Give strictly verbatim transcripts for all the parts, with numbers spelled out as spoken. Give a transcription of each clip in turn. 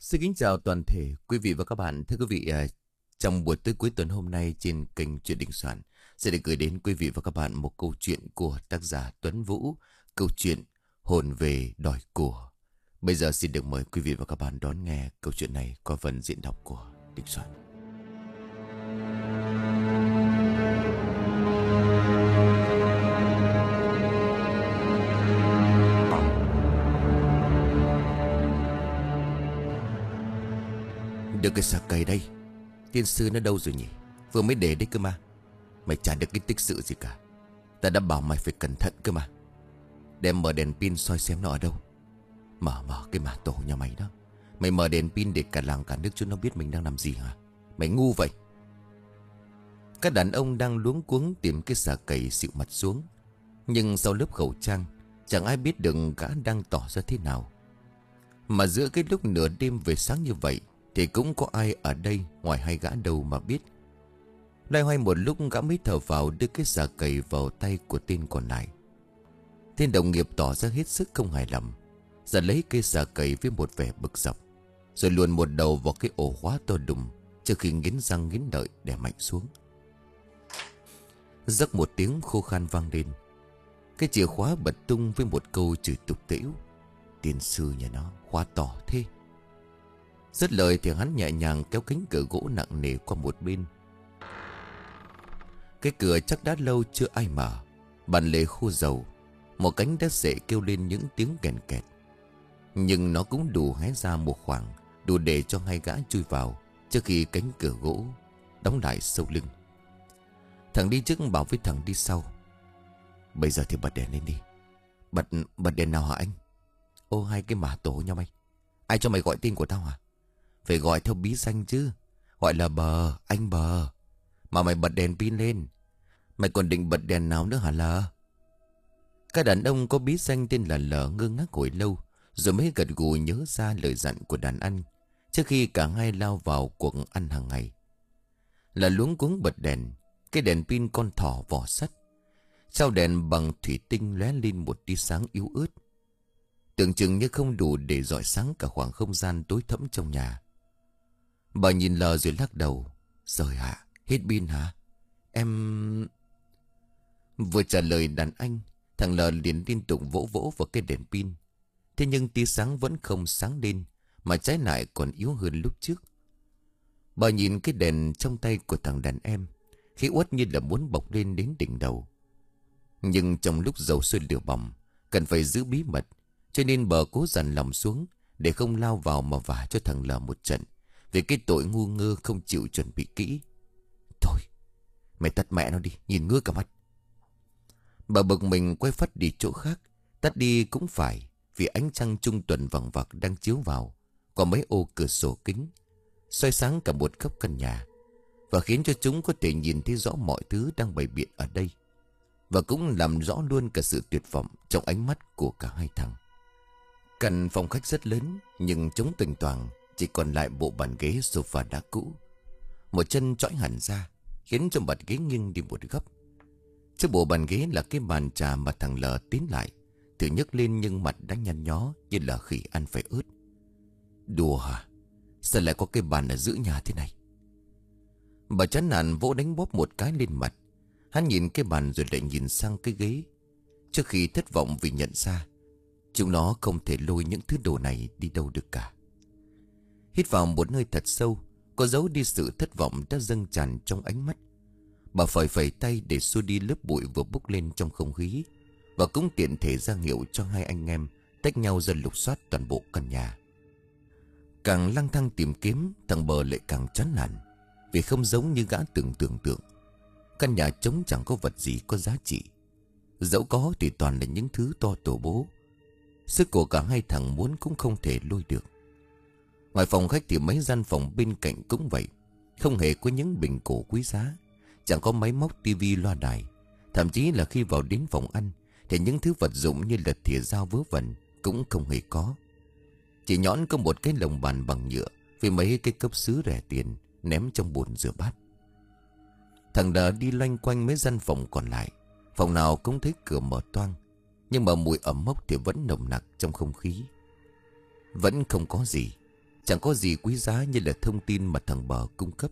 Xin kính chào toàn thể quý vị và các bạn. Thưa quý vị, à, trong buổi tối cuối tuần hôm nay trên kênh Chuyện Đình Soạn sẽ được gửi đến quý vị và các bạn một câu chuyện của tác giả Tuấn Vũ, câu chuyện Hồn về đòi của. Bây giờ xin được mời quý vị và các bạn đón nghe câu chuyện này qua phần diễn đọc của Đình Soạn. Được cái sạc cây đây, tiên sư nó đâu rồi nhỉ? Vừa mới để đấy cơ mà. Mày chả được cái tích sự gì cả. Ta đã bảo mày phải cẩn thận cơ mà. Đem mở đèn pin soi xem nó ở đâu. Mở mở cái mả tổ nhà mày đó. Mày mở đèn pin để cả làng cả nước chúng nó biết mình đang làm gì hả? Mày ngu vậy. Các đàn ông đang luống cuống tìm cái xà cầy xịu mặt xuống. Nhưng sau lớp khẩu trang, chẳng ai biết được gã đang tỏ ra thế nào. Mà giữa cái lúc nửa đêm về sáng như vậy thì cũng có ai ở đây ngoài hai gã đâu mà biết. Loay hoay một lúc gã mới thở vào đưa cái xà cầy vào tay của tên còn lại. Tên đồng nghiệp tỏ ra hết sức không hài lòng, giật lấy cây xà cầy với một vẻ bực dọc, rồi luồn một đầu vào cái ổ khóa to đùng trước khi nghiến răng nghiến lợi đè mạnh xuống. Rắc một tiếng khô khan vang lên. Cái chìa khóa bật tung với một câu chửi tục tĩu. Tiên sư nhà nó khóa to thế. Dứt lời thì hắn nhẹ nhàng kéo cánh cửa gỗ nặng nề qua một bên. Cái cửa chắc đã lâu chưa ai mở. Bàn lề khô dầu. Một cánh đất rễ kêu lên những tiếng kèn kẹt. Nhưng nó cũng đủ hé ra một khoảng, đủ để cho hai gã chui vào trước khi cánh cửa gỗ đóng lại sau lưng. Thằng đi trước bảo với thằng đi sau: Bây giờ thì bật đèn lên đi. Bật bật đèn nào hả anh? Ô, hai cái mả tổ nha mày. Ai cho mày gọi tên của tao hả? Phải gọi theo bí danh chứ. Gọi là Bờ, anh Bờ. Mà mày bật đèn pin lên. Mày còn định bật đèn nào nữa hả Lờ? Các đàn ông có bí danh tên là Lờ ngơ ngác hồi lâu, rồi mới gật gù nhớ ra lời dặn của đàn anh trước khi cả hai lao vào cuộc ăn hàng ngày. Là luống cuống bật đèn. Cái đèn pin con thỏ vỏ sắt. Sau đèn bằng thủy tinh lóe lên một tia sáng yếu ớt, tưởng chừng như không đủ để rọi sáng cả khoảng không gian tối thẫm trong nhà. Bà nhìn Lờ rồi lắc đầu: Rồi hả? Hết pin hả? Em... Vừa trả lời đàn anh, thằng Lờ liền liên tục vỗ vỗ vào cái đèn pin. Thế nhưng tia sáng vẫn không sáng lên, mà trái lại còn yếu hơn lúc trước. Bà nhìn cái đèn trong tay của thằng đàn em, khí uất như là muốn bộc lên đến đỉnh đầu. Nhưng trong lúc dầu sôi lửa bỏng, cần phải giữ bí mật, cho nên bà cố dằn lòng xuống để không lao vào mà vả cho thằng Lờ một trận vì cái tội ngu ngơ không chịu chuẩn bị kỹ. Thôi, mày tắt mẹ nó đi, nhìn ngứa cả mắt. Bà bực mình quay phắt đi chỗ khác. Tắt đi cũng phải, vì ánh trăng trung tuần vằng vặc đang chiếu vào qua mấy ô cửa sổ kính, soi sáng cả một góc căn nhà, và khiến cho chúng có thể nhìn thấy rõ mọi thứ đang bày biện ở đây, và cũng làm rõ luôn cả sự tuyệt vọng trong ánh mắt của cả hai thằng. Căn phòng khách rất lớn, nhưng trống tuềnh toàng, chỉ còn lại bộ bàn ghế sofa đá cũ. Một chân chõi hẳn ra, khiến cho mặt ghế nghiêng đi một góc. Trước bộ bàn ghế là cái bàn trà mà thằng Lờ tiến lại, thử nhấc lên nhưng mặt đã nhăn nhó như là khỉ ăn phải ớt. Đùa hả? Sao lại có cái bàn ở giữa nhà thế này? Bà chán nản vỗ đánh bóp một cái lên mặt. Hắn nhìn cái bàn rồi lại nhìn sang cái ghế, trước khi thất vọng vì nhận ra chúng nó không thể lôi những thứ đồ này đi đâu được cả. Hít vào một hơi thật sâu, có giấu đi sự thất vọng đã dâng tràn trong ánh mắt. Bà phẩy phẩy tay để xua đi lớp bụi vừa bốc lên trong không khí, và cũng tiện thể ra hiệu cho hai anh em tách nhau ra lục soát toàn bộ căn nhà. Càng lang thang tìm kiếm, thằng Bờ lại càng chán nản, vì không giống như gã tưởng tưởng tượng. Căn nhà trống chẳng có vật gì có giá trị, dẫu có thì toàn là những thứ to tổ bố. Sức của cả hai thằng muốn cũng không thể lôi được. Ngoài phòng khách thì mấy gian phòng bên cạnh cũng vậy, không hề có những bình cổ quý giá, chẳng có máy móc tivi loa đài. Thậm chí là khi vào đến phòng ăn thì những thứ vật dụng như là thìa dao vớ vẩn cũng không hề có. Chỉ nhõn có một cái lồng bàn bằng nhựa với mấy cái cốc sứ rẻ tiền ném trong bồn rửa bát. Thằng Đờ đi loanh quanh mấy gian phòng còn lại, phòng nào cũng thấy cửa mở toang, nhưng mà mùi ẩm mốc thì vẫn nồng nặc trong không khí. Vẫn không có gì, Chẳng có gì quý giá như là thông tin mà thằng Bờ cung cấp.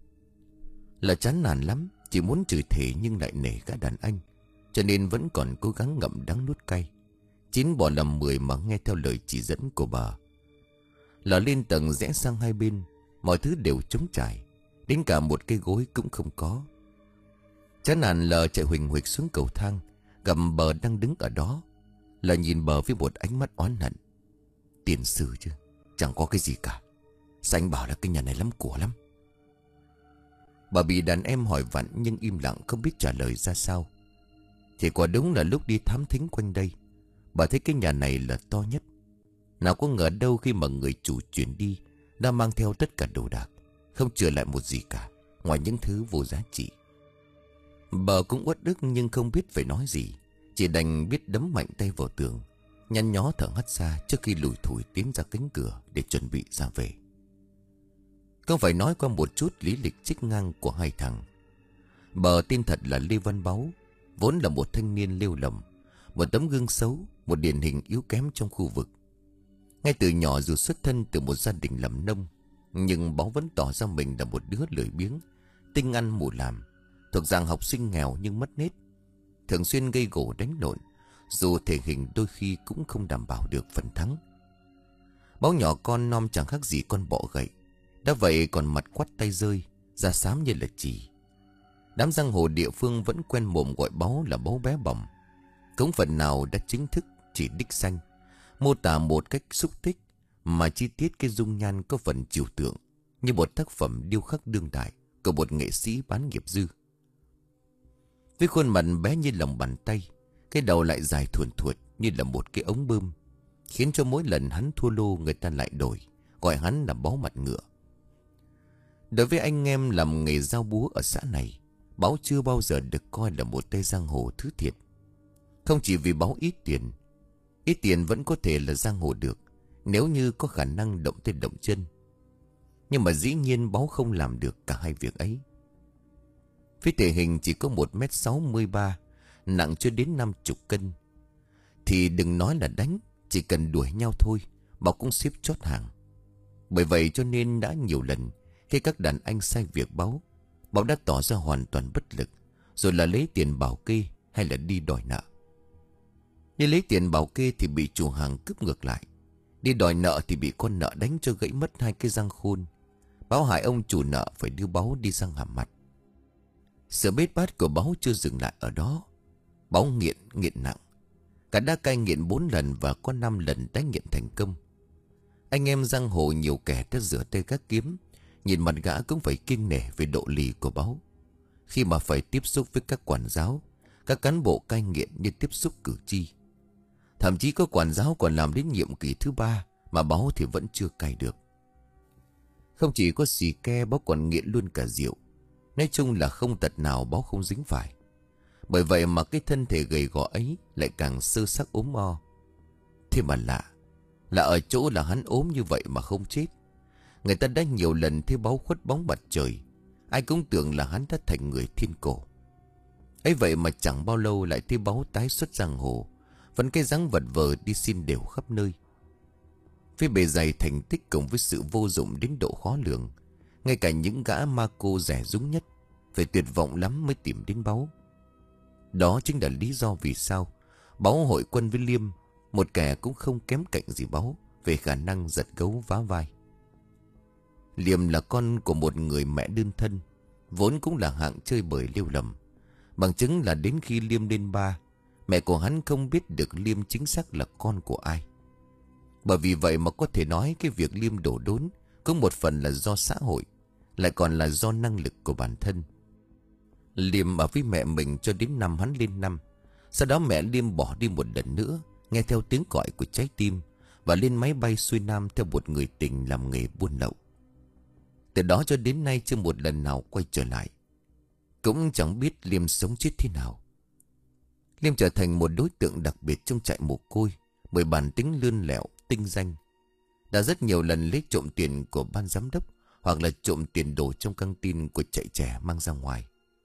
Là chán nản lắm, chỉ muốn chửi thề nhưng lại nể cả đàn anh, cho nên vẫn còn cố gắng ngậm đắng nuốt cay. Chín bỏ làm mười mà nghe theo lời chỉ dẫn của bà. Là lên tầng rẽ sang hai bên, mọi thứ đều trống trải, đến cả một cây gối cũng không có. Chán nản Lờ chạy huỳnh huỳnh xuống cầu thang, gặp Bờ đang đứng ở đó. Là nhìn Bờ với một ánh mắt oán hận. Tiền sư chứ, chẳng có cái gì cả. Sao anh bảo là cái nhà này lắm của lắm? Bà bị đàn em hỏi vặn nhưng im lặng không biết trả lời ra sao. Thì quả đúng là lúc đi thám thính quanh đây, bà thấy cái nhà này là to nhất. Nào có ngờ đâu khi mà người chủ chuyển đi đã mang theo tất cả đồ đạc, không chừa lại một gì cả, ngoài những thứ vô giá trị. Bà cũng uất ức nhưng không biết phải nói gì, chỉ đành biết đấm mạnh tay vào tường, nhăn nhó thở hắt ra trước khi lủi thủi tiến ra cánh cửa để chuẩn bị ra về. Không phải nói qua một chút lý lịch trích ngang của hai thằng. Bờ tên thật là Lê Văn Báu, vốn là một thanh niên lêu lỏng, một tấm gương xấu, một điển hình yếu kém trong khu vực. Ngay từ nhỏ dù xuất thân từ một gia đình làm nông, nhưng Báu vẫn tỏ ra mình là một đứa lười biếng, tinh ăn mù làm, thuộc dạng học sinh nghèo nhưng mất nết, thường xuyên gây gổ đánh lộn, dù thể hình đôi khi cũng không đảm bảo được phần thắng. Báu nhỏ con non chẳng khác gì con bọ gậy, đã vậy còn mặt quắt tay rơi, da xám như là chì. Đám giang hồ địa phương vẫn quen mồm gọi Báu là Báu bé bỏng. Cũng phần nào đã chính thức chỉ đích danh, mô tả một cách xúc tích, mà chi tiết cái dung nhan có phần trừu tượng, như một tác phẩm điêu khắc đương đại của một nghệ sĩ bán nghiệp dư. Với khuôn mặt bé như lòng bàn tay, cái đầu lại dài thuần thuột như là một cái ống bơm, khiến cho mỗi lần hắn thua lô người ta lại đổi, gọi hắn là Báu mặt ngựa. Đối với anh em làm nghề giao búa ở xã này, Báu chưa bao giờ được coi là một tay giang hồ thứ thiệt. Không chỉ vì Báu ít tiền, ít tiền vẫn có thể là giang hồ được nếu như có khả năng động tay động chân. Nhưng mà dĩ nhiên Báu không làm được cả hai việc ấy. Với thể hình chỉ có một mét sáu mươi ba, nặng chưa đến năm chục cân, thì đừng nói là đánh, chỉ cần đuổi nhau thôi, Báu cũng xếp chót hàng. Bởi vậy cho nên đã nhiều lần khi các đàn anh sai việc Báu, Báu đã tỏ ra hoàn toàn bất lực, rồi là lấy tiền bảo kê hay là đi đòi nợ. Đi lấy tiền bảo kê thì bị chủ hàng cướp ngược lại, đi đòi nợ thì bị con nợ đánh cho gãy mất hai cái răng khôn, báo hại ông chủ nợ phải đưa Báu đi răng hàm mặt. Sự bết bát của Báu chưa dừng lại ở đó. Báu nghiện, nghiện nặng, cả đã cai nghiện bốn lần và có năm lần đã nghiện thành công. Anh em giang hồ nhiều kẻ đã rửa tay các kiếm, nhìn mặt gã cũng phải kiêng nể về độ lì của Báu, khi mà phải tiếp xúc với các quản giáo, các cán bộ cai nghiện như tiếp xúc cử tri. Thậm chí có quản giáo còn làm đến nhiệm kỳ thứ ba mà Báu thì vẫn chưa cai được. Không chỉ có xì ke, Báu còn nghiện luôn cả rượu. Nói chung là không tật nào Báu không dính phải. Bởi vậy mà cái thân thể gầy gò ấy lại càng sơ xác ốm o. Thế mà lạ, là ở chỗ là hắn ốm như vậy mà không chết. Người ta đã nhiều lần thấy Báu khuất bóng mặt trời, ai cũng tưởng là hắn đã thành người thiên cổ. Ấy vậy mà chẳng bao lâu lại thấy Báu tái xuất giang hồ, vẫn cái dáng vật vờ đi xin đều khắp nơi. Với bề dày thành tích cùng với sự vô dụng đến độ khó lường, ngay cả những gã ma cô rẻ rúng nhất phải tuyệt vọng lắm mới tìm đến Báu. Đó chính là lý do vì sao Báu hội quân với Liêm, một kẻ cũng không kém cạnh gì Báu về khả năng giật gấu vá vai. Liêm là con của một người mẹ đơn thân, vốn cũng là hạng chơi bời lêu lầm. Bằng chứng là đến khi Liêm lên ba, mẹ của hắn không biết được Liêm chính xác là con của ai. Bởi vì vậy mà có thể nói cái việc Liêm đổ đốn cũng một phần là do xã hội, lại còn là do năng lực của bản thân. Liêm ở với mẹ mình cho đến năm hắn lên năm. Sau đó mẹ Liêm bỏ đi một lần nữa, nghe theo tiếng gọi của trái tim, và lên máy bay xuôi nam theo một người tình làm nghề buôn lậu. Từ đó cho đến nay chưa một lần nào quay trở lại. Cũng chẳng biết Liêm sống chết thế nào. Liêm trở thành một đối tượng đặc biệt trong trại mồ côi, bởi bản tính lươn lẹo, tinh danh. Đã rất nhiều lần lấy trộm tiền của ban giám đốc, hoặc là trộm tiền đồ trong căng tin của trại trẻ mang ra ngoài.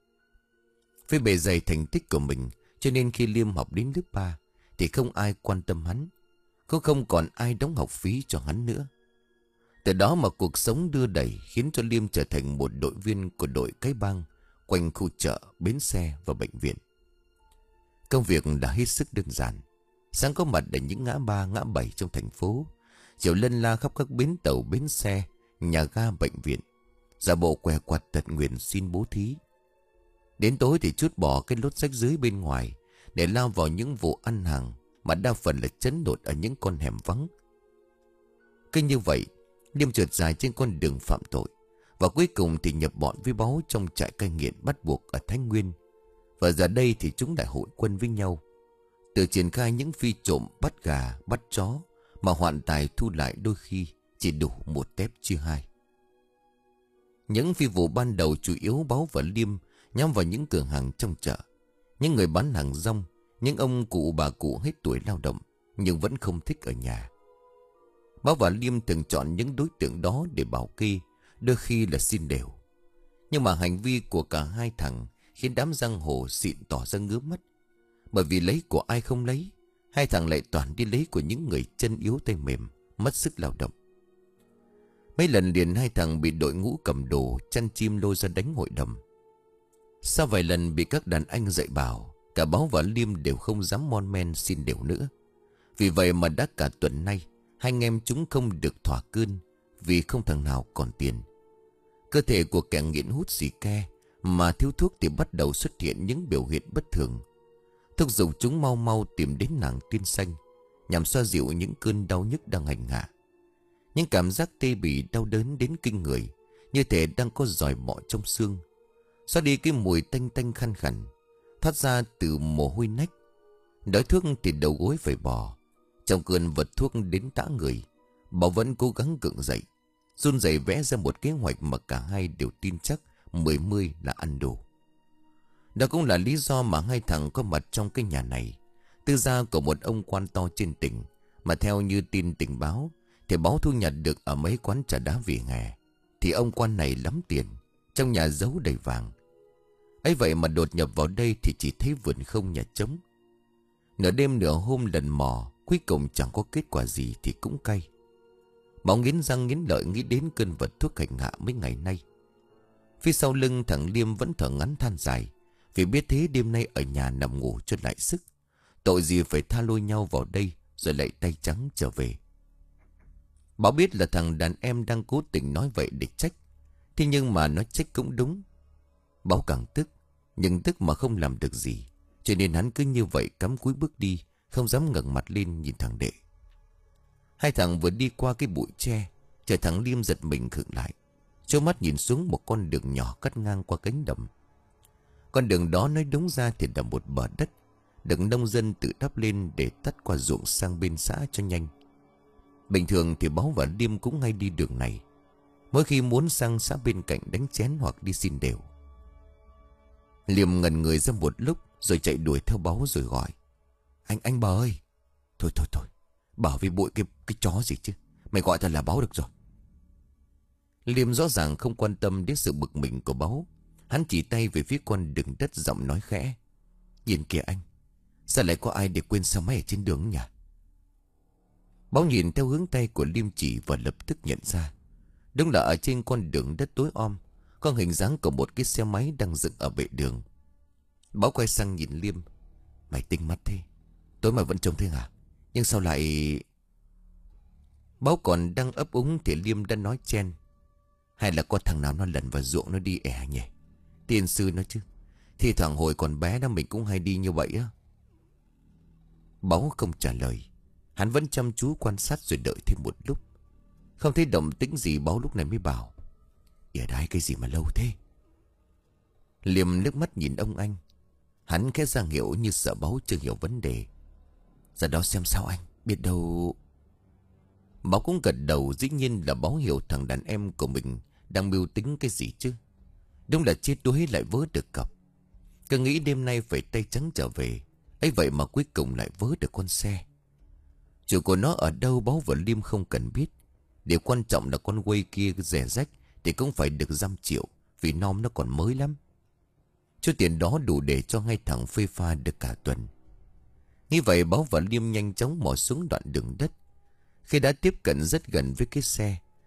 Với bề dày thành tích của mình, cho nên khi Liêm học đến lớp ba thì không ai quan tâm hắn, cũng không còn ai đóng học phí cho hắn nữa. Từ đó mà cuộc sống đưa đẩy khiến cho Liêm trở thành một đội viên của đội cái bang quanh khu chợ, bến xe và bệnh viện. Công việc đã hết sức đơn giản. Sáng có mặt ở những ngã ba ngã bảy trong thành phố, chiều lân la khắp các bến tàu, bến xe, nhà ga, bệnh viện, giả bộ què quặt tật nguyện xin bố thí. Đến tối thì trút bỏ cái lốt rách rưới bên ngoài để lao vào những vụ ăn hàng mà đa phần là chấn đột ở những con hẻm vắng. Cứ như vậy, Liêm trượt dài trên con đường phạm tội, và cuối cùng thì nhập bọn với Báu trong trại cai nghiện bắt buộc ở Thái Nguyên. Và giờ đây thì chúng lại hội quân với nhau, tự triển khai những phi trộm bắt gà, bắt chó, mà hoạn tài thu lại đôi khi chỉ đủ một tép chia hai. Những phi vụ ban đầu chủ yếu Báu và Liêm nhắm vào những cửa hàng trong chợ, những người bán hàng rong, những ông cụ bà cụ hết tuổi lao động nhưng vẫn không thích ở nhà. Báu và Liêm thường chọn những đối tượng đó để bảo kê, đôi khi là xin đều. Nhưng mà hành vi của cả hai thằng khiến đám giang hồ xịn tỏ ra ngứa mắt. Bởi vì lấy của ai không lấy, hai thằng lại toàn đi lấy của những người chân yếu tay mềm, mất sức lao động. Mấy lần liền hai thằng bị đội ngũ cầm đồ chăn chim lôi ra đánh hội đồng. Sau vài lần bị các đàn anh dạy bảo, cả Báu và Liêm đều không dám mon men xin đều nữa. Vì vậy mà đã cả tuần nay hai anh em chúng không được thỏa cơn, vì không thằng nào còn tiền. Cơ thể của kẻ nghiện hút xì ke mà thiếu thuốc thì bắt đầu xuất hiện những biểu hiện bất thường, thúc giục chúng mau mau tìm đến nàng tiên xanh nhằm xoa dịu những cơn đau nhức đang hành hạ. Những cảm giác tê bì đau đớn đến kinh người, như thể đang có giòi bọ trong xương, xóa đi cái mùi tanh tanh khăn khằn thoát ra từ mồ hôi nách. Đói thuốc thì đầu gối phải bò. Trong cơn vật thuốc đến tã người, Bảo vẫn cố gắng gượng dậy, run rẩy vẽ ra một kế hoạch mà cả hai đều tin chắc mười mươi là ăn đủ. Đó cũng là lý do mà hai thằng có mặt trong cái nhà này, tư gia của một ông quan to trên tỉnh, mà theo như tin tình báo thì Báo thu nhặt được ở mấy quán trà đá vỉa hè. Thì ông quan này lắm tiền, trong nhà giấu đầy vàng. Ấy vậy mà đột nhập vào đây thì chỉ thấy vườn không nhà trống. Nửa đêm nửa hôm lần mò, cuối cùng chẳng có kết quả gì thì cũng cay. Báo nghiến răng nghiến lợi nghĩ đến cơn vật thuốc hành hạ mấy ngày nay. Phía sau lưng thằng Liêm vẫn thở ngắn than dài, vì biết thế đêm nay ở nhà nằm ngủ cho lại sức. Tội gì phải tha lôi nhau vào đây rồi lại tay trắng trở về. Báo biết là thằng đàn em đang cố tình nói vậy để trách, thế nhưng mà nói trách cũng đúng. Báo càng tức, nhưng tức mà không làm được gì, cho nên hắn cứ như vậy cắm cúi bước đi, không dám ngẩng mặt lên nhìn thằng Đệ. Hai thằng vừa đi qua cái bụi tre, chợt thằng Liêm giật mình khựng lại, trố mắt nhìn xuống một con đường nhỏ cắt ngang qua cánh đồng. Con đường đó nói đúng ra thì là một bờ đất được nông dân tự đắp lên để tắt qua ruộng sang bên xã cho nhanh. Bình thường thì Báo và Liêm cũng hay đi đường này, mỗi khi muốn sang xã bên cạnh đánh chén hoặc đi xin đều. Liêm ngẩn người ra một lúc rồi chạy đuổi theo Báo rồi gọi: Anh, anh Bờ ơi! Thôi thôi thôi, bảo vì bụi cái, cái chó gì chứ, mày gọi thật là Báo được rồi. Liêm rõ ràng không quan tâm đến sự bực mình của Báo. Hắn chỉ tay về phía con đường đất, giọng nói khẽ: Nhìn kìa anh, sao lại có ai để quên xe máy ở trên đường nhỉ? Báo nhìn theo hướng tay của Liêm chỉ và lập tức nhận ra, đúng là ở trên con đường đất tối om có hình dáng của một cái xe máy đang dựng ở bệ đường. Báo quay sang nhìn Liêm: Mày tinh mắt thế, tối mà vẫn trông thế hả? Nhưng sao lại... Báo còn đang ấp úng thì Liêm đã nói chen: Hay là có thằng nào nó lẩn vào ruộng nó đi ẻ nhỉ? Tiên sư nói chứ, thì thoảng hồi còn bé đó mình cũng hay đi như vậy á. Báo không trả lời. Hắn vẫn chăm chú quan sát rồi đợi thêm một lúc. Không thấy động tĩnh gì, Báo lúc này mới bảo: Ở đây cái gì mà lâu thế? Liêm nước mắt nhìn ông anh. Hắn khẽ ra hiệu như sợ Báo chưa hiểu vấn đề. Ra đó xem sao anh, biết đâu... Báo cũng gật đầu, dĩ nhiên là Báo hiểu thằng đàn em của mình đang mưu tính cái gì chứ. Đúng là chết đuối lại vớ được cọc. Cứ nghĩ đêm nay phải tay trắng trở về, ấy vậy mà cuối cùng lại vớ được con xe. Chủ của nó ở đâu Báo và Liêm không cần biết. Điều quan trọng là con quay kia rẻ rách thì cũng phải được dăm triệu, vì nom nó còn mới lắm. Số tiền đó đủ để cho hai thằng phê pha được cả tuần. Như vậy Báo và Liêm nhanh chóng mò xuống đoạn đường đất. Khi đã tiếp cận rất gần với cái xe,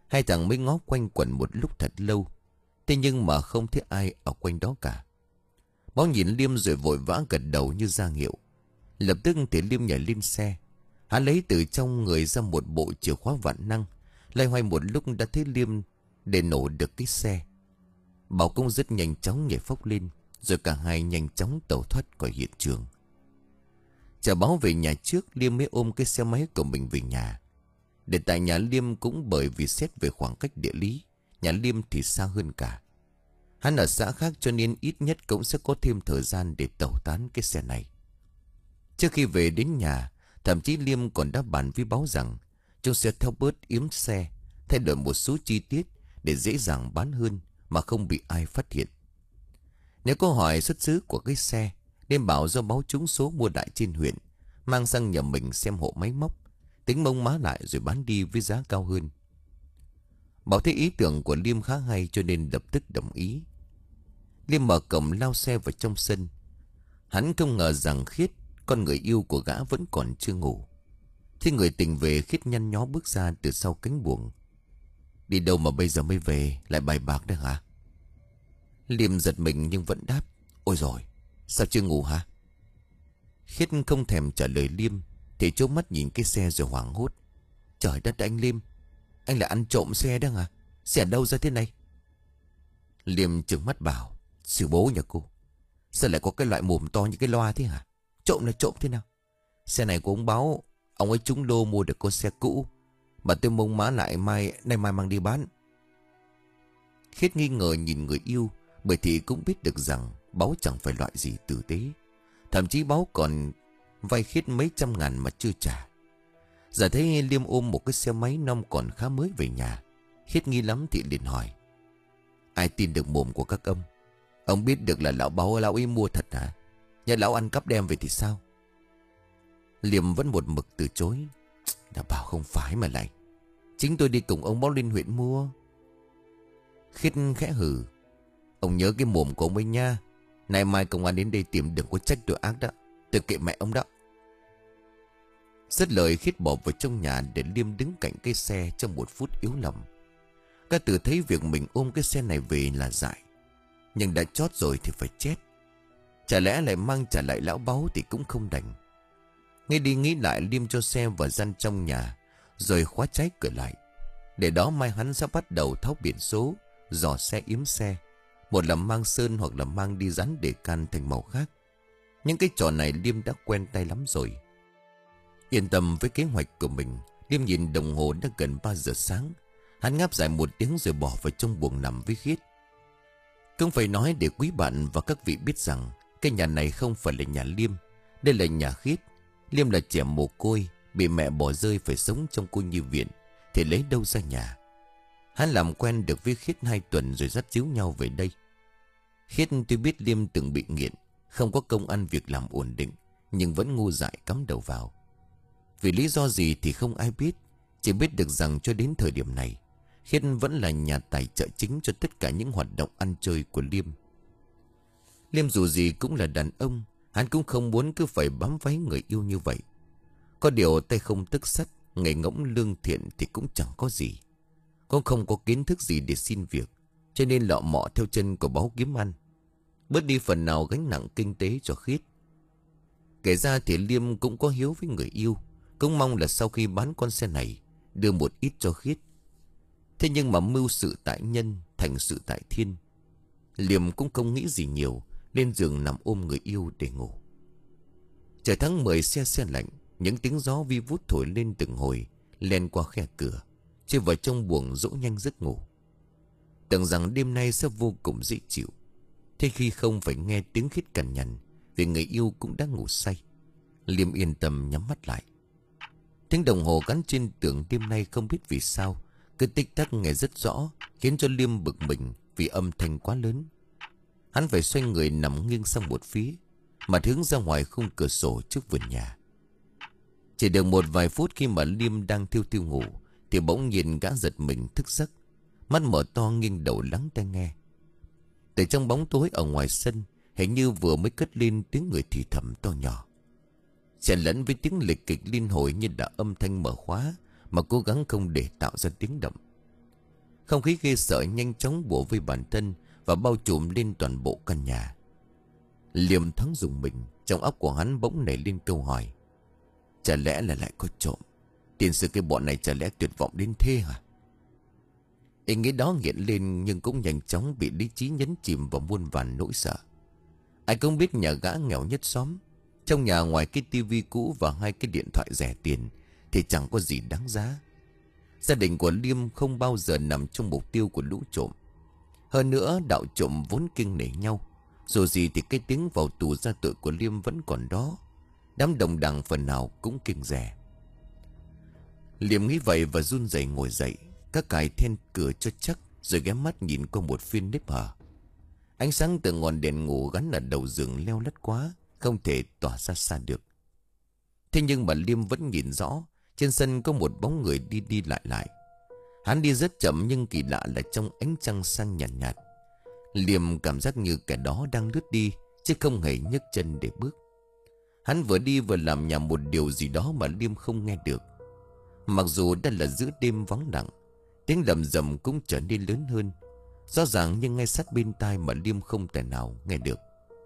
Hai thằng mới ngó quanh quẩn một lúc thật lâu. Thế nhưng mà không thấy ai ở quanh đó cả. Báo nhìn Liêm rồi vội vã gật đầu như ra hiệu. Lập tức thì Liêm nhảy lên xe. Hắn lấy từ trong người ra một bộ chìa khóa vạn năng. Loay hoay một lúc đã thấy Liêm để nổ được cái xe. Bảo cũng rất nhanh chóng nhảy phóc lên. Rồi cả hai nhanh chóng tẩu thoát khỏi hiện trường. Chờ Báo về nhà trước, Liêm mới ôm cái xe máy của mình về nhà. Để tại nhà Liêm cũng bởi vì xét về khoảng cách địa lý, nhà Liêm thì xa hơn cả. Hắn ở xã khác cho nên ít nhất cũng sẽ có thêm thời gian để tẩu tán cái xe này. Trước khi về đến nhà, thậm chí Liêm còn đã bàn với Báo rằng chúng sẽ theo bớt yếm xe, thay đổi một số chi tiết để dễ dàng bán hơn mà không bị ai phát hiện. Nếu có hỏi xuất xứ của cái xe, nên bảo do Báo trúng số mua đại trên huyện, mang sang nhà mình xem hộ máy móc, tính mông má lại rồi bán đi với giá cao hơn. Bảo thấy ý tưởng của Liêm khá hay cho nên lập tức đồng ý. Liêm mở cổng lao xe vào trong sân. Hắn không ngờ rằng Khiết, con người yêu của gã, vẫn còn chưa ngủ. Khi người tình về, Khiết nhăn nhó bước ra từ sau cánh buồng. Đi đâu mà bây giờ mới về, lại bài bạc đấy hả? Liêm giật mình nhưng vẫn đáp. Ôi rồi, sao chưa ngủ hả? Khiết không thèm trả lời Liêm, thì chố mắt nhìn cái xe rồi hoảng hốt. Trời đất anh Liêm, anh lại ăn trộm xe đó hả? Xe đâu ra thế này? Liêm trừng mắt bảo. Sư bố nhà cô, sao lại có cái loại mồm to như cái loa thế hả? Trộm là trộm thế nào? Xe này của ông Báo, ông ấy trúng lô mua được con xe cũ, mà tôi mông má lại mai nay mai mang đi bán. Khiết nghi ngờ nhìn người yêu, bởi thì cũng biết được rằng Báo chẳng phải loại gì tử tế. Thậm chí Báo còn vay Khiết mấy trăm ngàn mà chưa trả. Giờ thấy Liêm ôm một cái xe máy non còn khá mới về nhà, Khiết nghi lắm thì liền hỏi. Ai tin được mồm của các ông? Ông biết được là lão Báo lão ấy mua thật hả? Nhà lão ăn cắp đem về thì sao? Liêm vẫn một mực từ chối. Đã bảo không phải mà lại. Chính tôi đi cùng ông Báo lên huyện mua. Khiết khẽ hừ. Ông nhớ cái mồm của ông ấy nha. Nay mai công an đến đây tìm đừng có trách tôi ác đó. Tôi kệ mẹ ông đó. Dứt lời, Khiết bỏ vào trong nhà để Liêm đứng cạnh cái xe trong một phút yếu lòng. Cả tự thấy việc mình ôm cái xe này về là dại, nhưng đã chót rồi thì phải chết. Chả lẽ lại mang trả lại lão Báo thì cũng không đành. Nghĩ đi nghĩ lại, Liêm cho xe vào gian trong nhà, rồi khóa trái cửa lại. Để đó mai hắn sẽ bắt đầu tháo biển số, dò xe yếm xe. Một là mang sơn hoặc là mang đi dán để can thành màu khác. Những cái trò này Liêm đã quen tay lắm rồi. Yên tâm với kế hoạch của mình, Liêm nhìn đồng hồ đã gần ba giờ sáng. Hắn ngáp dài một tiếng rồi bỏ vào trong buồng nằm với Khiết. Không phải nói để quý bạn và các vị biết rằng cái nhà này không phải là nhà Liêm, đây là nhà Khiết. Liêm là trẻ mồ côi, bị mẹ bỏ rơi phải sống trong cô nhi viện, thì lấy đâu ra nhà. Hắn làm quen được với Khiết hai tuần rồi dắt díu nhau về đây. Khiết tuy biết Liêm từng bị nghiện, không có công ăn việc làm ổn định, nhưng vẫn ngu dại cắm đầu vào. Vì lý do gì thì không ai biết, chỉ biết được rằng cho đến thời điểm này, Khiết vẫn là nhà tài trợ chính cho tất cả những hoạt động ăn chơi của Liêm. Liêm dù gì cũng là đàn ông, hắn cũng không muốn cứ phải bám váy người yêu như vậy. Có điều tay không tức sắt, nghề ngỗng lương thiện thì cũng chẳng có gì. Cũng không có kiến thức gì để xin việc, cho nên lọ mọ theo chân của Báo kiếm ăn, bớt đi phần nào gánh nặng kinh tế cho Khiết. Kể ra thì Liêm cũng có hiếu với người yêu, cũng mong là sau khi bán con xe này đưa một ít cho Khiết. Thế nhưng mà mưu sự tại nhân thành sự tại thiên. Liêm cũng không nghĩ gì nhiều, lên giường nằm ôm người yêu để ngủ. Trời tháng mười se se lạnh, những tiếng gió vi vút thổi lên từng hồi, len qua khe cửa, chui vào trong buồng dỗ nhanh giấc ngủ. Tưởng rằng đêm nay sẽ vô cùng dễ chịu. Thế khi không phải nghe tiếng Khiết cằn nhằn vì người yêu cũng đã ngủ say, Liêm yên tâm nhắm mắt lại. Tiếng đồng hồ gắn trên tường đêm nay không biết vì sao cứ tích tắc nghe rất rõ, khiến cho Liêm bực mình vì âm thanh quá lớn. Hắn phải xoay người nằm nghiêng sang một phía, mặt hướng ra ngoài khung cửa sổ trước vườn nhà. Chỉ được một vài phút khi mà Liêm đang thiêu thiêu ngủ, thì bỗng nhìn gã giật mình thức giấc, mắt mở to nghiêng đầu lắng tai nghe. Từ trong bóng tối ở ngoài sân, hình như vừa mới cất lên tiếng người thì thầm to nhỏ, xen lẫn với tiếng lịch kịch liên hồi như đã âm thanh mở khóa, mà cố gắng không để tạo ra tiếng động. Không khí ghê sợ nhanh chóng bủa vây bản thân và bao trùm lên toàn bộ căn nhà. Liêm thoáng rùng mình, trong óc của hắn bỗng nảy lên câu hỏi: chả lẽ là lại có trộm? Tiền sử cái bọn này chả lẽ tuyệt vọng đến thế hả? Ý nghĩ đó hiện lên nhưng cũng nhanh chóng bị lý trí nhấn chìm vào muôn vàn nỗi sợ. Ai cũng biết nhà gã nghèo nhất xóm, trong nhà ngoài cái tivi cũ và hai cái điện thoại rẻ tiền thì chẳng có gì đáng giá. Gia đình của Liêm không bao giờ nằm trong mục tiêu của lũ trộm. Hơn nữa đạo trộm vốn kiêng nể nhau, dù gì thì cái tiếng vào tù ra tội của Liêm vẫn còn đó. Đám đồng đảng phần nào cũng kiêng rẻ. Liêm nghĩ vậy và run rẩy ngồi dậy, các cài then cửa cho chắc, rồi ghé mắt nhìn qua một phiên nếp hở. Ánh sáng từ ngọn đèn ngủ gắn ở đầu giường leo lắt quá, không thể tỏa ra xa được. Thế nhưng mà Liêm vẫn nhìn rõ, trên sân có một bóng người đi đi lại lại. Hắn đi rất chậm nhưng kỳ lạ là trong ánh trăng sang nhạt nhạt. Liêm cảm giác như kẻ đó đang lướt đi, chứ không hề nhấc chân để bước. Hắn vừa đi vừa làm nhảm một điều gì đó mà Liêm không nghe được. Mặc dù đã là giữa đêm vắng lặng, tiếng lầm rầm cũng trở nên lớn hơn, rõ ràng nhưng ngay sát bên tai mà Liêm không thể nào nghe được.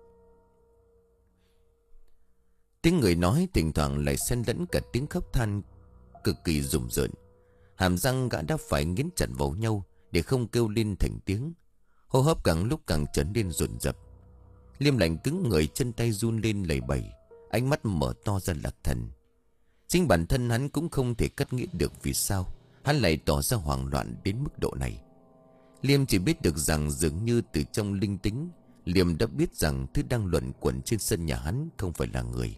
Tiếng người nói thỉnh thoảng lại xen lẫn cả tiếng khóc than cực kỳ rùng rợn. Hàm răng gã đã phải nghiến chặt vào nhau để không kêu lên thành tiếng. Hô hấp càng lúc càng trở nên dồn dập. Liêm lạnh cứng người, chân tay run lên lẩy bẩy, ánh mắt mở to ra lạc thần. Chính bản thân hắn cũng không thể cắt nghĩa được vì sao hắn lại tỏ ra hoảng loạn đến mức độ này. Liêm chỉ biết được rằng dường như từ trong linh tính, Liêm đã biết rằng thứ đang luẩn quẩn trên sân nhà hắn không phải là người.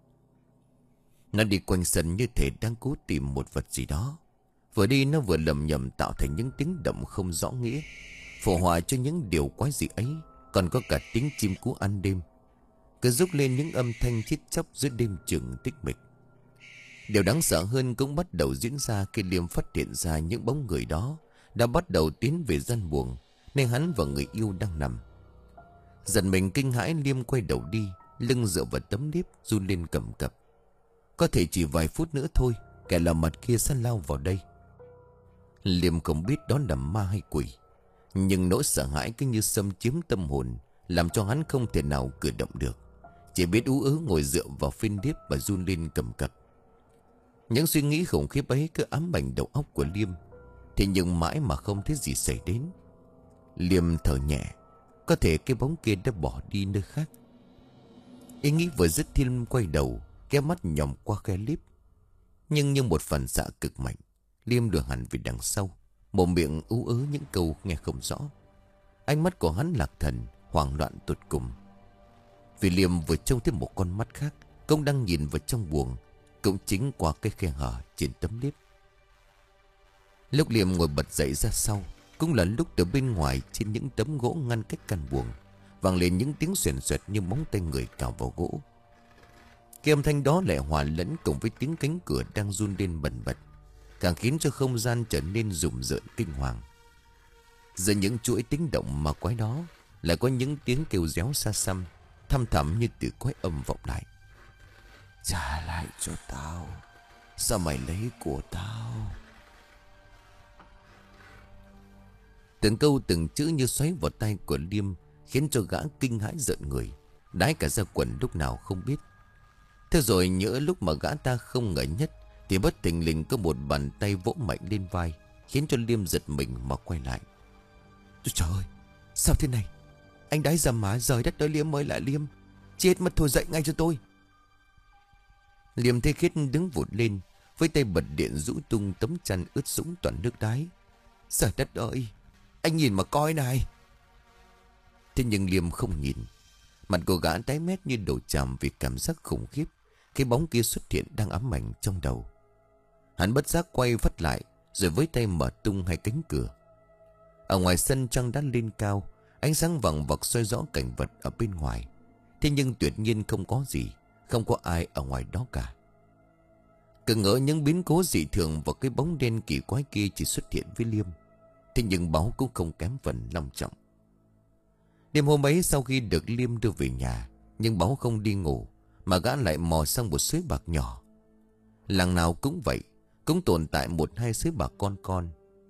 Nó đi quanh sân như thể đang cố tìm một vật gì đó. Vừa đi nó vừa lầm nhầm tạo thành những tiếng động không rõ nghĩa. Phổ hòa cho những điều quái dị ấy còn có cả tiếng chim cú ăn đêm, cứ rúc lên những âm thanh chít chóc giữa đêm trường tĩnh mịch. Điều đáng sợ hơn cũng bắt đầu diễn ra khi Liêm phát hiện ra những bóng người đó đã bắt đầu tiến về gian buồng nơi hắn và người yêu đang nằm. Giật mình kinh hãi, Liêm quay đầu đi, lưng dựa vào tấm nếp run lên cầm cập. Có thể chỉ vài phút nữa thôi, kẻ lạ mặt kia sẽ lao vào đây. Liêm không biết đó là ma hay quỷ, nhưng nỗi sợ hãi cứ như xâm chiếm tâm hồn, làm cho hắn không thể nào cử động được, chỉ biết ú ớ ngồi dựa vào phên nếp và run lên cầm cập. Những suy nghĩ khủng khiếp ấy cứ ám ảnh đầu óc của Liêm. Thế nhưng mãi mà không thấy gì xảy đến. Liêm thở nhẹ, có thể cái bóng kia đã bỏ đi nơi khác. Ý nghĩ vừa dứt thì Liêm quay đầu, kéo mắt nhòm qua khe liếp. Nhưng như một phản xạ cực mạnh, Liêm đưa hẳn về đằng sau, mồm miệng ú ớ những câu nghe không rõ. Ánh mắt của hắn lạc thần, hoảng loạn tột cùng. Vì Liêm vừa trông thấy một con mắt khác cũng đang nhìn vào trong buồng, cũng chính qua cái khe hở trên tấm nếp. Lúc Liêm ngồi bật dậy ra sau, cũng là lúc từ bên ngoài trên những tấm gỗ ngăn cách căn buồng vang lên những tiếng xoèn xoẹt như móng tay người cào vào gỗ. Cái âm thanh đó lại hòa lẫn cùng với tiếng cánh cửa đang run lên bần bật, càng khiến cho không gian trở nên rùng rợn kinh hoàng. Giữa những chuỗi tiếng động mà quái đó lại có những tiếng kêu réo xa xăm, thăm thẳm như từ quái âm vọng lại. Trả lại cho tao, sao mày lấy của tao? Từng câu từng chữ như xoáy vào tay của Liêm, khiến cho gã kinh hãi rợn người, đái cả ra quần lúc nào không biết. Thế rồi nhỡ lúc mà gã ta không ngờ nhất, thì bất thình lình có một bàn tay vỗ mạnh lên vai, khiến cho Liêm giật mình mà quay lại. Trời ơi, sao thế này? Anh đái ra má rời đất đó Liêm ơi là Liêm, chết mất thôi, dậy ngay cho tôi. Liêm thấy Khiết đứng vụt lên, với tay bật điện rũ tung tấm chăn ướt sũng toàn nước đái. Trời đất ơi, anh nhìn mà coi này. Thế nhưng Liêm không nhìn. Mặt của gã tái mét như đổ tràm vì cảm giác khủng khiếp cái bóng kia xuất hiện đang ám ảnh trong đầu. Hắn bất giác quay phát lại, rồi với tay mở tung hai cánh cửa. Ở ngoài sân trăng đã lên cao, ánh sáng vàng vặc soi rõ cảnh vật ở bên ngoài. Thế nhưng tuyệt nhiên không có gì, không có ai ở ngoài đó cả. Cứ ngỡ những biến cố dị thường và cái bóng đen kỳ quái kia chỉ xuất hiện với Liêm. Thế nhưng báo cũng không kém phần long trọng. Đêm hôm ấy sau khi được Liêm đưa về nhà, nhưng báo không đi ngủ, mà gã lại mò sang một sới bạc nhỏ. Làng nào cũng vậy, cũng tồn tại một hai sới bạc con con,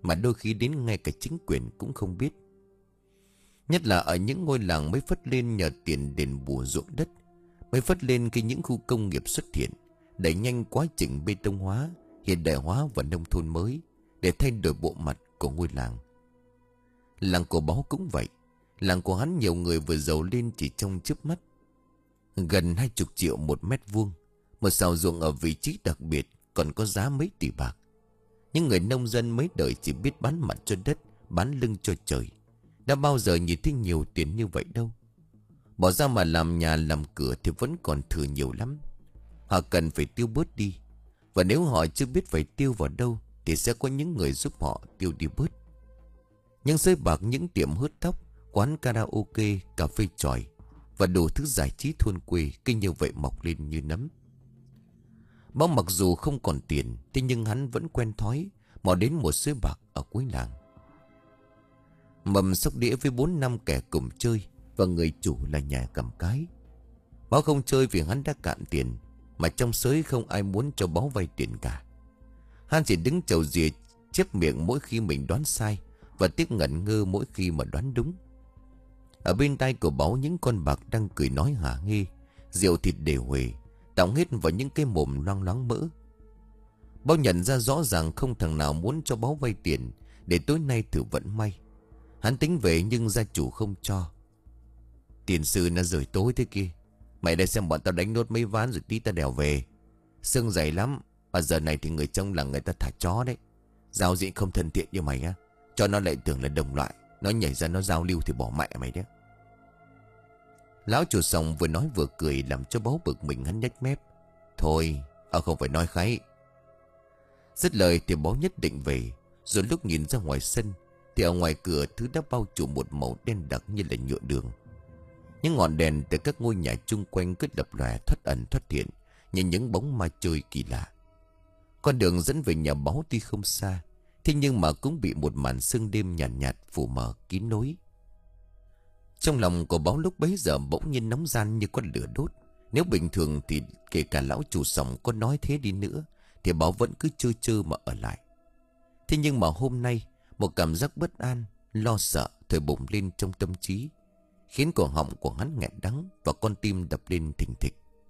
mà đôi khi đến ngay cả chính quyền cũng không biết. Nhất là ở những ngôi làng mới phất lên nhờ tiền đền bù ruộng đất, mới phất lên khi những khu công nghiệp xuất hiện, đẩy nhanh quá trình bê tông hóa, hiện đại hóa và nông thôn mới để thay đổi bộ mặt của ngôi làng. Làng của Báu cũng vậy. Làng của hắn nhiều người vừa giàu lên chỉ trong chớp mắt. Gần hai chục triệu một mét vuông, một sào ruộng ở vị trí đặc biệt còn có giá mấy tỷ bạc. Những người nông dân mấy đời chỉ biết bán mặt cho đất, bán lưng cho trời, đã bao giờ nhìn thấy nhiều tiền như vậy đâu. Bỏ ra mà làm nhà làm cửa thì vẫn còn thừa nhiều lắm. Họ cần phải tiêu bớt đi. Và nếu họ chưa biết phải tiêu vào đâu thì sẽ có những người giúp họ tiêu đi bớt. Những sới bạc, những tiệm hớt tóc, quán karaoke, cà phê chòi và đủ thứ giải trí thôn quê cứ như vậy mọc lên như nấm. Báu mặc dù không còn tiền, thế nhưng hắn vẫn quen thói mò đến một sới bạc ở cuối làng. Mầm sóc đĩa với bốn năm kẻ cùng chơi và người chủ là nhà cầm cái. Báu không chơi vì hắn đã cạn tiền, mà trong sới không ai muốn cho Báu vay tiền cả. Hắn chỉ đứng chầu dìa chép miệng mỗi khi mình đoán sai và tiếc ngẩn ngơ mỗi khi mà đoán đúng. Ở bên tay của Báu những con bạc đang cười nói hả hê, rượu thịt đều huề, tọng hết vào những cái mồm loang loáng mỡ. Báu nhận ra rõ ràng không thằng nào muốn cho Báu vay tiền để tối nay thử vận may. Hắn tính về nhưng gia chủ không cho. Tiền sư nó rời tối thế kia. Mày đây xem bọn tao đánh nốt mấy ván rồi tí ta đèo về. Sương dày lắm. Và giờ này thì người trông là người ta thả chó đấy. Giao diện không thân thiện như mày á. Cho nó lại tưởng là đồng loại. Nó nhảy ra nó giao lưu thì bỏ mẹ mày đấy. Lão chủ sòng vừa nói vừa cười làm cho Báu bực mình. Hắn nhếch mép. Thôi ông không phải nói kháy. Dứt lời thì Báu nhất định về. Rồi lúc nhìn ra ngoài sân thì ở ngoài cửa thứ đã bao trùm một màu đen đặc như là nhựa đường. Những ngọn đèn từ các ngôi nhà chung quanh cứ lập lòe thoát ẩn thoát hiện như những bóng ma chơi kỳ lạ. Con đường dẫn về nhà Báu tuy không xa, thế nhưng mà cũng bị một màn sương đêm nhàn nhạt, nhạt phủ mờ kín nối. Trong lòng của Báu lúc bấy giờ bỗng nhiên nóng gian như con lửa đốt. Nếu bình thường thì kể cả lão chủ sòng có nói thế đi nữa thì Báu vẫn cứ chơ chơ mà ở lại. Thế nhưng mà hôm nay một cảm giác bất an, lo sợ thổi bùng lên trong tâm trí, khiến cổ họng của hắn nghẹn đắng và con tim đập lên thình thịch.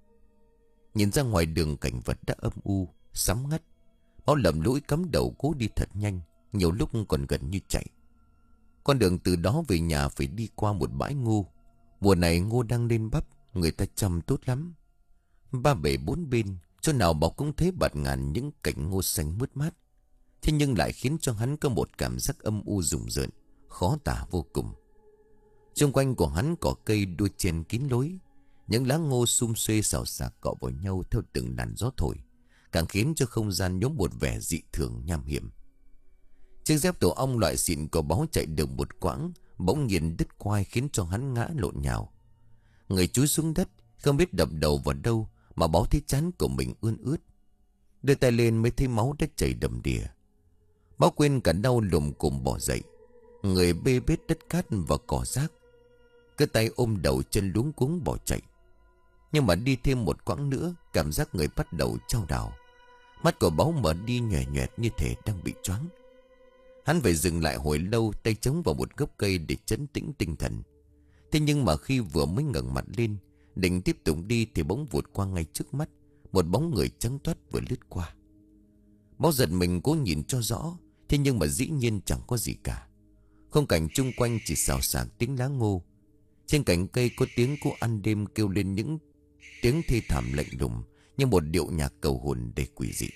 Nhìn ra ngoài đường cảnh vật đã âm u, sắm ngắt. Báu lầm lũi cắm đầu cố đi thật nhanh, nhiều lúc còn gần như chạy. Con đường từ đó về nhà phải đi qua một bãi ngô. Mùa này ngô đang lên bắp, người ta chăm tốt lắm. Ba bể bốn bên, chỗ nào Báu cũng thấy bạt ngàn những cành ngô xanh mướt mát. Thế nhưng lại khiến cho hắn có một cảm giác âm u rùng rợn, khó tả vô cùng. Xung quanh của hắn cỏ cây đua chen kín lối. Những lá ngô sum xuê xào xạc cọ vào nhau theo từng làn gió thổi, càng khiến cho không gian nhốm một vẻ dị thường nham hiểm. Chiếc dép tổ ong loại xịn của Báu chạy được một quãng, bỗng nhiên đứt quai khiến cho hắn ngã lộn nhào. Người chúi xuống đất, không biết đập đầu vào đâu mà Báu thấy trán của mình ươn ướt. Đưa tay lên mới thấy máu đã chảy đầm đìa. Báu quên cả đau lùm cùm bỏ dậy. Người bê bết đất cát và cỏ rác, cái tay ôm đầu chân luống cuống bỏ chạy. Nhưng mà đi thêm một quãng nữa, cảm giác người bắt đầu chao đảo. Mắt của Báu mở đi nhòe nhòe như thể đang bị choáng. Hắn phải dừng lại hồi lâu, tay chống vào một gốc cây để trấn tĩnh tinh thần. Thế nhưng mà khi vừa mới ngẩng mặt lên định tiếp tục đi thì bỗng vụt qua ngay trước mắt một bóng người trắng toát vừa lướt qua. Báu giật mình cố nhìn cho rõ, thế nhưng mà dĩ nhiên chẳng có gì cả. Khung cảnh chung quanh chỉ xào xạc tiếng lá ngô. Trên cành cây có tiếng cú ăn đêm kêu lên những tiếng thê thảm lạnh lùng như một điệu nhạc cầu hồn đầy quỷ dị.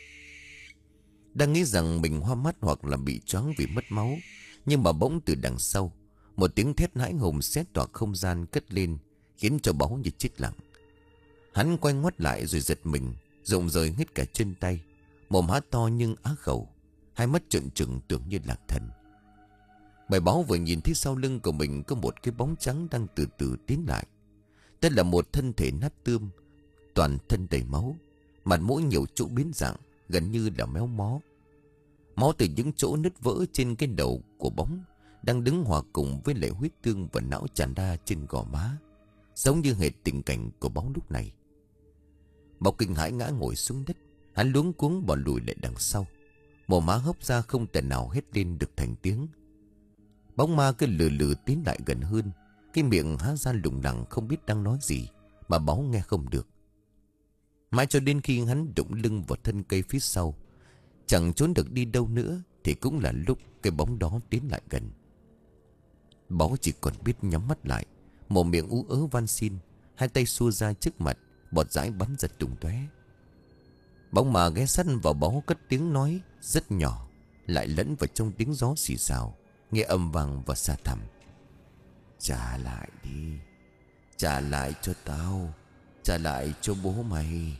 Đang nghĩ rằng mình hoa mắt hoặc là bị choáng vì mất máu, nhưng mà bỗng từ đằng sau một tiếng thét hãi hùng xé toạc không gian cất lên, khiến cho Báu như chết lặng. Hắn quay ngoắt lại rồi giật mình, rụng rời hết cả chân tay, mồm há to nhưng á khẩu, hai mắt trợn trừng tưởng như lạc thần. Bài Báu vừa nhìn thấy sau lưng của mình có một cái bóng trắng đang từ từ tiến lại. Đó là một thân thể nát tươm, toàn thân đầy máu, mặt mũi nhiều chỗ biến dạng, gần như là méo mó. Máu từ những chỗ nứt vỡ trên cái đầu của bóng đang đứng hòa cùng với lại huyết tương và não tràn ra trên gò má, giống như hệt tình cảnh của Báu lúc này. Báu kinh hãi ngã ngồi xuống đất, hắn luống cuống bỏ lùi lại đằng sau. Mồm má hốc ra không thể nào hét lên được thành tiếng. Bóng ma cứ lừ lừ tiến lại gần hơn. Cái miệng há ra lủng lẳng không biết đang nói gì, mà Báu nghe không được. Mãi cho đến khi hắn đụng lưng vào thân cây phía sau, chẳng trốn được đi đâu nữa, thì cũng là lúc cái bóng đó tiến lại gần. Báu chỉ còn biết nhắm mắt lại, mồm miệng ú ớ van xin, hai tay xua ra trước mặt, bọt dãi bắn giật tung tóe. Bóng ma ghé sát vào Báu cất tiếng nói rất nhỏ, lại lẫn vào trong tiếng gió xì xào, nghe âm vang và xa thẳm. Trả lại đi, trả lại cho tao, trả lại cho bố mày.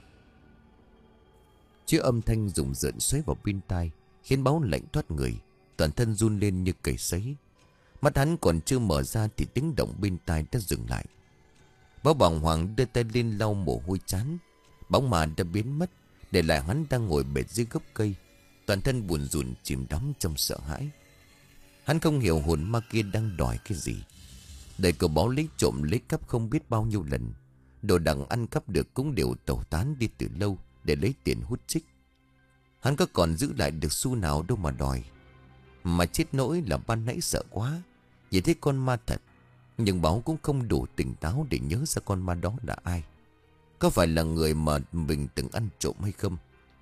Chữ âm thanh rùng rợn xoáy vào bên tai, khiến Báu lạnh toát người, toàn thân run lên như cầy sấy. Mắt hắn còn chưa mở ra thì tiếng động bên tai đã dừng lại. Báu bàng hoàng đưa tay lên lau mồ hôi chán. Bóng ma đã biến mất, để lại hắn đang ngồi bệt dưới gốc cây, toàn thân buồn rùn chìm đắm trong sợ hãi. Hắn không hiểu hồn ma kia đang đòi cái gì. Đời của Báu lấy trộm lấy cắp không biết bao nhiêu lần, đồ đằng ăn cắp được cũng đều tẩu tán đi từ lâu để lấy tiền hút chích. Hắn có còn giữ lại được xu nào đâu mà đòi. Mà chết nỗi là ban nãy sợ quá, nhìn thấy con ma thật, nhưng Báu cũng không đủ tỉnh táo để nhớ ra con ma đó là ai. Có phải là người mà mình từng ăn trộm hay không?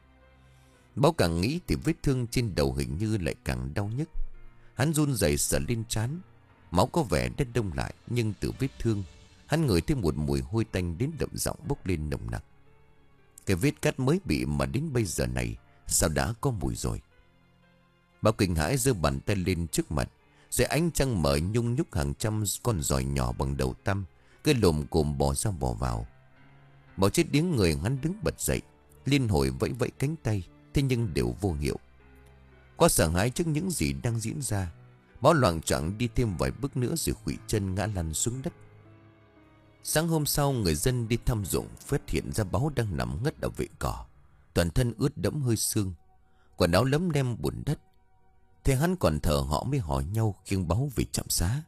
Báu càng nghĩ thì vết thương trên đầu hình như lại càng đau nhức. Hắn run rẩy sờ lên trán. Máu có vẻ đã đông lại, nhưng từ vết thương hắn ngửi thấy một mùi hôi tanh đến đậm giọng bốc lên nồng nặc. Cái vết cắt mới bị mà đến bây giờ này sao đã có mùi rồi? Báu kinh hãi giơ bàn tay lên trước mặt. Rồi ánh trăng mở nhung nhúc hàng trăm con giòi nhỏ bằng đầu tăm, cái lồm cồm bò ra bò vào. Báu chết điếng người, hắn đứng bật dậy, liên hồi vẫy vẫy cánh tay, thế nhưng đều vô hiệu. Quá sợ hãi trước những gì đang diễn ra, Báu loạng choạng đi thêm vài bước nữa rồi khuỵu chân ngã lăn xuống đất. Sáng hôm sau, người dân đi thăm ruộng phát hiện ra Báu đang nằm ngất ở vệ cỏ, toàn thân ướt đẫm hơi sương, quần áo lấm lem bùn đất. Thế hắn còn thở, họ mới hỏi nhau khiêng Báu về trạm xá.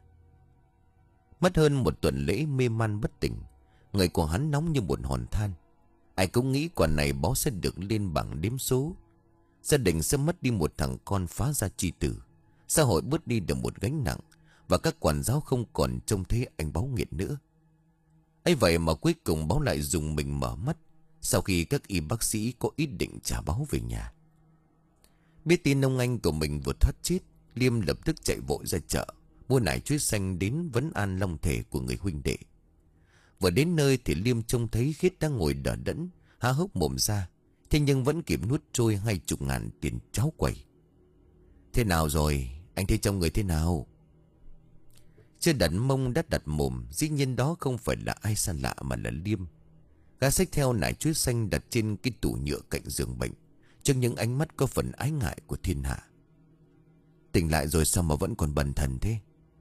Mất hơn một tuần lễ mê man bất tỉnh, người của hắn nóng như một hòn than. Ai cũng nghĩ quả này Báu sẽ được lên bảng đếm số, gia đình sẽ mất đi một thằng con phá gia chi tử, xã hội bớt đi được một gánh nặng, và các quản giáo không còn trông thấy anh Báu nghiện nữa. ấy vậy mà cuối cùng Báu lại dùng mình mở mắt, sau khi các y bác sĩ có ý định trả Báu về nhà. Biết tin ông anh của mình vừa thoát chết, Liêm lập tức chạy vội ra chợ mua nải chuối xanh đến vấn an long thể của người huynh đệ. Vừa đến nơi thì Liêm trông thấy Khiết đang ngồi đờ đẫn, há hốc mồm ra, thế nhưng vẫn kịp nuốt trôi hai chục ngàn tiền cháo quẩy. Thế nào rồi? Anh thấy trong người thế nào? Chưa đặt mông đã đặt mồm, dĩ nhiên đó không phải là ai xa lạ mà là Liêm. Gã xách theo nải chuối xanh đặt trên cái tủ nhựa cạnh giường bệnh, trước những ánh mắt có phần ái ngại của thiên hạ. Tỉnh lại rồi sao mà vẫn còn bần thần thế?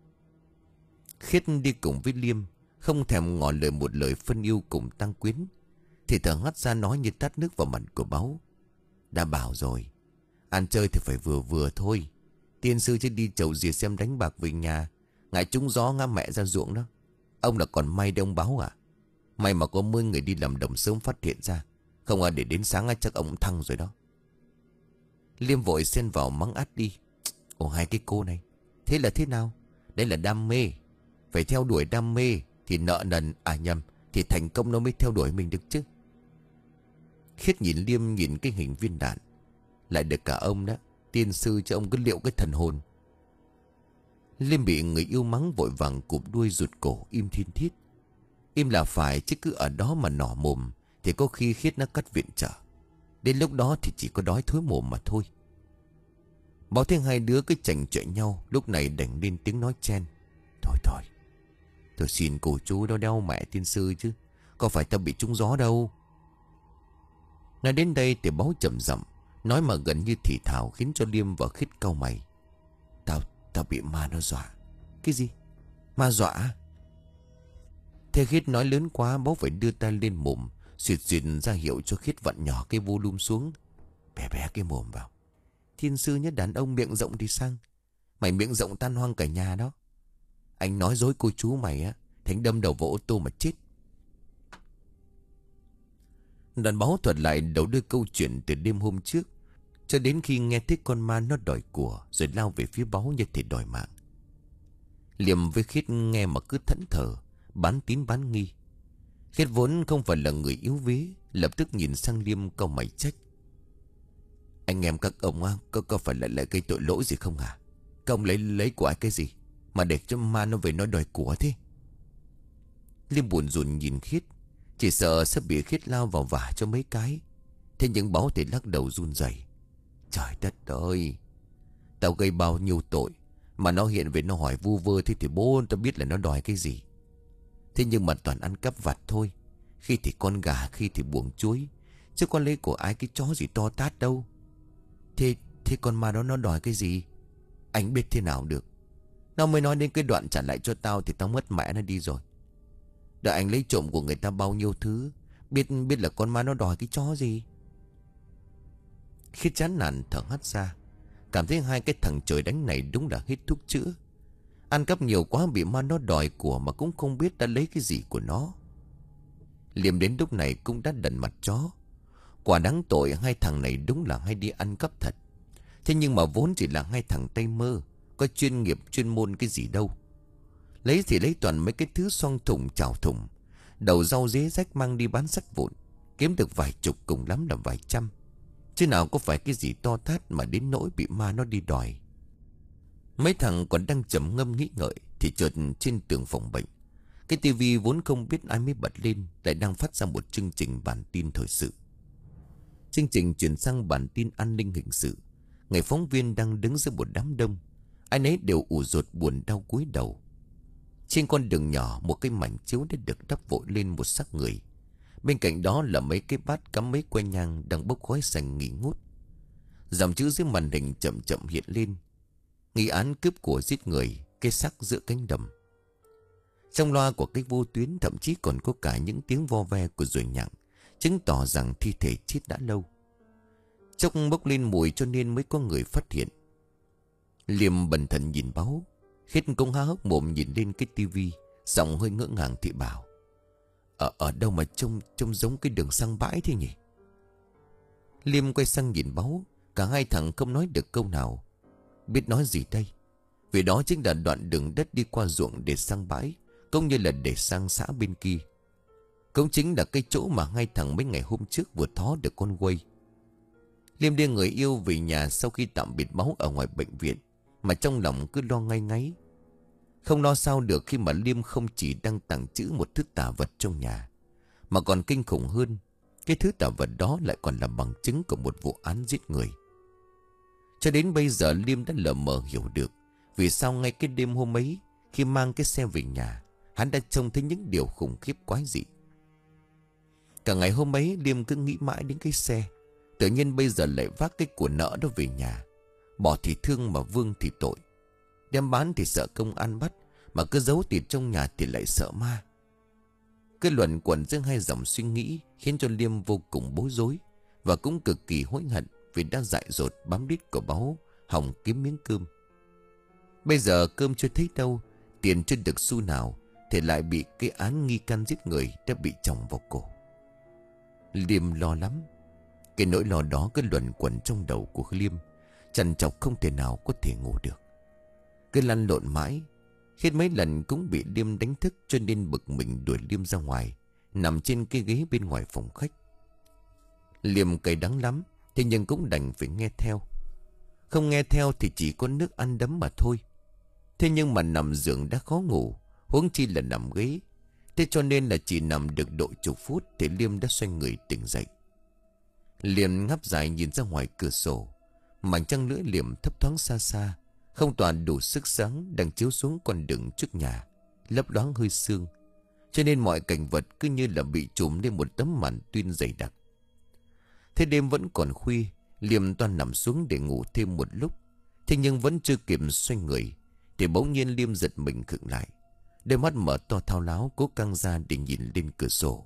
Khiết đi cùng với Liêm, không thèm ngỏ lời một lời phân yêu cùng Tăng Quyến, thì thở hắt ra nói như tát nước vào mặt của Báu. Đã bảo rồi, ăn chơi thì phải vừa vừa thôi. Tiên sư chứ đi chầu dìa xem đánh bạc về nhà, ngại trúng gió ngã mẹ ra ruộng đó. Ông là còn may đấy ông Báu à? May mà có mươi người đi làm đồng sớm phát hiện ra, không à để đến sáng chắc ông thăng rồi đó. Liêm vội xen vào mắng át đi. Ồ, hai cái cô này, thế là thế nào? Đây là đam mê, phải theo đuổi đam mê thì nợ nần, à nhầm, thì thành công nó mới theo đuổi mình được chứ. Khiết nhìn Liêm, nhìn cái hình viên đạn, lại được cả ông đó. Tiên sư cho ông cứ liệu cái thần hồn. Liêm bị người yêu mắng vội vàng cụp đuôi rụt cổ im thiên thiết. Im là phải, chứ cứ ở đó mà nỏ mồm thì có khi Khiết nó cắt viện trợ. Đến lúc đó thì chỉ có đói thối mồm mà thôi. Bảo thấy hai đứa cứ chảnh chọe nhau, lúc này đành lên tiếng nói chen. Thôi thôi, tôi xin cô chú đó đeo mẹ tiên sư chứ, có phải tao bị trúng gió đâu. Nói đến đây thì Báu chậm rậm, nói mà gần như thì thào, khiến cho Liêm và Khiết cau mày. Tao, tao bị ma nó dọa. Cái gì? Ma dọa? Thế Khiết nói lớn quá, Báu phải đưa tay lên mồm, xịt xịt ra hiệu cho Khiết vặn nhỏ cái volume xuống. Bé bé cái mồm vào. Thiên sư nhất đàn ông miệng rộng thì sang, mày miệng rộng tan hoang cả nhà đó. Anh nói dối cô chú mày á, Thánh đâm đầu vào ô tô mà chết. Đoàn Báu thuật lại đầu đuôi câu chuyện từ đêm hôm trước, Cho đến khi nghe thấy con ma nó đòi của, rồi lao về phía báu như thể đòi mạng. Liêm với Khiết nghe mà cứ thẫn thờ, bán tín bán nghi. Khiết vốn không phải là người yếu vế, lập tức nhìn sang Liêm câu mày trách: Anh em các ông á, có, có phải lại lại gây tội lỗi gì không hả? Các ông lấy lấy của ai cái gì mà để cho ma nó về nói đòi của thế? Liêm buồn rùn nhìn Khiết, chỉ sợ sắp bị Khiết lao vào vả cho mấy cái. Thế nhưng Báu thì lắc đầu run rẩy: Trời đất ơi, tao gây bao nhiêu tội mà nó hiện về nó hỏi vu vơ thế thì bố tao biết là nó đòi cái gì. Thế nhưng mà toàn ăn cắp vặt thôi. Khi thì con gà, khi thì buồng chuối, chứ con lấy của ai cái chó gì to tát đâu. Thế thế con ma đó nó đòi cái gì? Anh biết thế nào được. Nó mới nói đến cái đoạn trả lại cho tao thì tao mất mẹ nó đi rồi. Đợi anh lấy trộm của người ta bao nhiêu thứ, Biết biết là con ma nó đòi cái chó gì. Khi chán nản thở hắt ra, cảm thấy hai cái thằng trời đánh này đúng là hết thuốc chữa. Ăn cắp nhiều quá bị ma nó đòi của mà cũng không biết đã lấy cái gì của nó. Liêm đến lúc này cũng đã đần mặt chó. Quả đáng tội, hai thằng này đúng là hay đi ăn cắp thật. Thế nhưng mà vốn chỉ là hai thằng tay mơ, có chuyên nghiệp chuyên môn cái gì đâu. Lấy thì lấy toàn mấy cái thứ xoong thùng chảo thùng, đầu rau dế rách mang đi bán sắt vụn, kiếm được vài chục cùng lắm là vài trăm. Chứ nào có phải cái gì to tát mà đến nỗi bị ma nó đi đòi. Mấy thằng còn đang trầm ngâm nghĩ ngợi thì chợt trên tường phòng bệnh, cái tivi vốn không biết ai mới bật lên lại đang phát ra một chương trình bản tin thời sự. Chương trình chuyển sang bản tin an ninh hình sự. Người phóng viên đang đứng giữa một đám đông, ai nấy đều ủ rột buồn đau cúi đầu. Trên con đường nhỏ, một cái mảnh chiếu đã được đắp vội lên một xác người. Bên cạnh đó là mấy cái bát cắm mấy que nhang đang bốc khói xanh nghi ngút. Dòng chữ dưới màn hình chậm chậm hiện lên: Nghi án cướp của giết người, cái xác giữa cánh đồng. Trong loa của cái vô tuyến thậm chí còn có cả những tiếng vo ve của ruồi nhặng, chứng tỏ rằng thi thể chết đã lâu. Chốc bốc lên mùi cho nên mới có người phát hiện. Liêm bần thần nhìn Báu. Khiết cũng há hốc mồm nhìn lên cái tivi, giọng hơi ngỡ ngàng thì bảo: Ở ở đâu mà trông trông giống cái đường sang bãi thế nhỉ? Liêm quay sang nhìn Báu. Cả hai thằng không nói được câu nào. Biết nói gì đây? Vì đó chính là đoạn đường đất đi qua ruộng để sang bãi, cũng như là để sang xã bên kia. Cũng chính là cái chỗ mà hai thằng mấy ngày hôm trước vừa thó được con quay. Liêm đưa người yêu về nhà sau khi tạm biệt Báu ở ngoài bệnh viện, mà trong lòng cứ lo ngay ngáy. Không lo sao được khi mà Liêm không chỉ đang tàng trữ một thứ tà vật trong nhà, mà còn kinh khủng hơn, cái thứ tà vật đó lại còn là bằng chứng của một vụ án giết người. Cho đến bây giờ Liêm đã lờ mờ hiểu được vì sao ngay cái đêm hôm ấy, khi mang cái xe về nhà, hắn đã trông thấy những điều khủng khiếp quái dị. Cả ngày hôm ấy Liêm cứ nghĩ mãi đến cái xe. Tự nhiên bây giờ lại vác cái của nợ đó về nhà. Bỏ thì thương mà vương thì tội. Đem bán thì sợ công an bắt, mà cứ giấu tiền trong nhà thì lại sợ ma. Cái luẩn quẩn giữa hai dòng suy nghĩ khiến cho Liêm vô cùng bối rối, và cũng cực kỳ hối hận vì đã dại dột bám đít của Báu hòng kiếm miếng cơm. Bây giờ cơm chưa thấy đâu, tiền chưa được xu nào, thì lại bị cái án nghi can giết người đã bị chồng vào cổ. Liêm lo lắm. Cái nỗi lo đó cứ luẩn quẩn trong đầu của Liêm, trằn trọc không thể nào có thể ngủ được. Cứ lăn lộn mãi, Khiết mấy lần cũng bị Liêm đánh thức, cho nên bực mình đuổi Liêm ra ngoài, nằm trên cái ghế bên ngoài phòng khách. Liêm cay đắng lắm, thế nhưng cũng đành phải nghe theo. Không nghe theo thì chỉ có nước ăn đấm mà thôi. Thế nhưng mà nằm giường đã khó ngủ, huống chi là nằm ghế. Thế cho nên là chỉ nằm được độ chục phút thì Liêm đã xoay người tỉnh dậy. Liêm ngáp dài nhìn ra ngoài cửa sổ. Mảnh trăng lưỡi liềm thấp thoáng xa xa, không toàn đủ sức sáng đang chiếu xuống con đường trước nhà, lấp loáng hơi sương, cho nên mọi cảnh vật cứ như là bị trùm lên một tấm màn tuyên dày đặc. Thế đêm vẫn còn khuya, Liêm toan nằm xuống để ngủ thêm một lúc. Thế nhưng vẫn chưa kịp xoay người thì bỗng nhiên Liêm giật mình khựng lại, đôi mắt mở to thao láo cố căng ra để nhìn lên cửa sổ.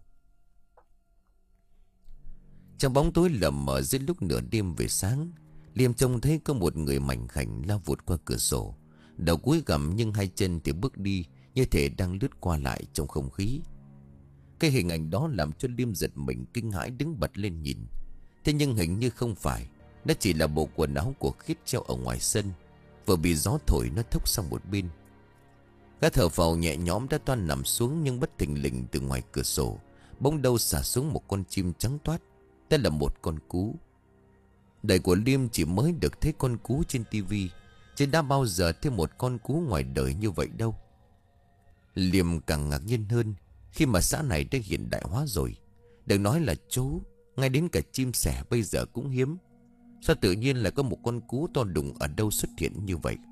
Trong bóng tối lờ mờ dưới lúc nửa đêm về sáng, Liêm trông thấy có một người mảnh khảnh lao vụt qua cửa sổ, đầu cúi gằm nhưng hai chân thì bước đi như thể đang lướt qua lại trong không khí. Cái hình ảnh đó làm cho Liêm giật mình kinh hãi đứng bật lên nhìn. Thế nhưng hình như không phải, Đó chỉ là bộ quần áo của Khiết treo ở ngoài sân, vừa bị gió thổi nó thốc sang một bên. Gã thở phào nhẹ nhõm đã toan nằm xuống, nhưng bất thình lình từ ngoài cửa sổ bỗng đâu xả xuống một con chim trắng toát. Đó là một con cú. Đời của Liêm chỉ mới được thấy con cú trên tivi, chứ đã bao giờ thấy một con cú ngoài đời như vậy đâu. Liêm càng ngạc nhiên hơn khi mà xã này đã hiện đại hóa rồi. Đừng nói là chó, ngay đến cả chim sẻ bây giờ cũng hiếm. Sao tự nhiên lại có một con cú to đùng ở đâu xuất hiện như vậy?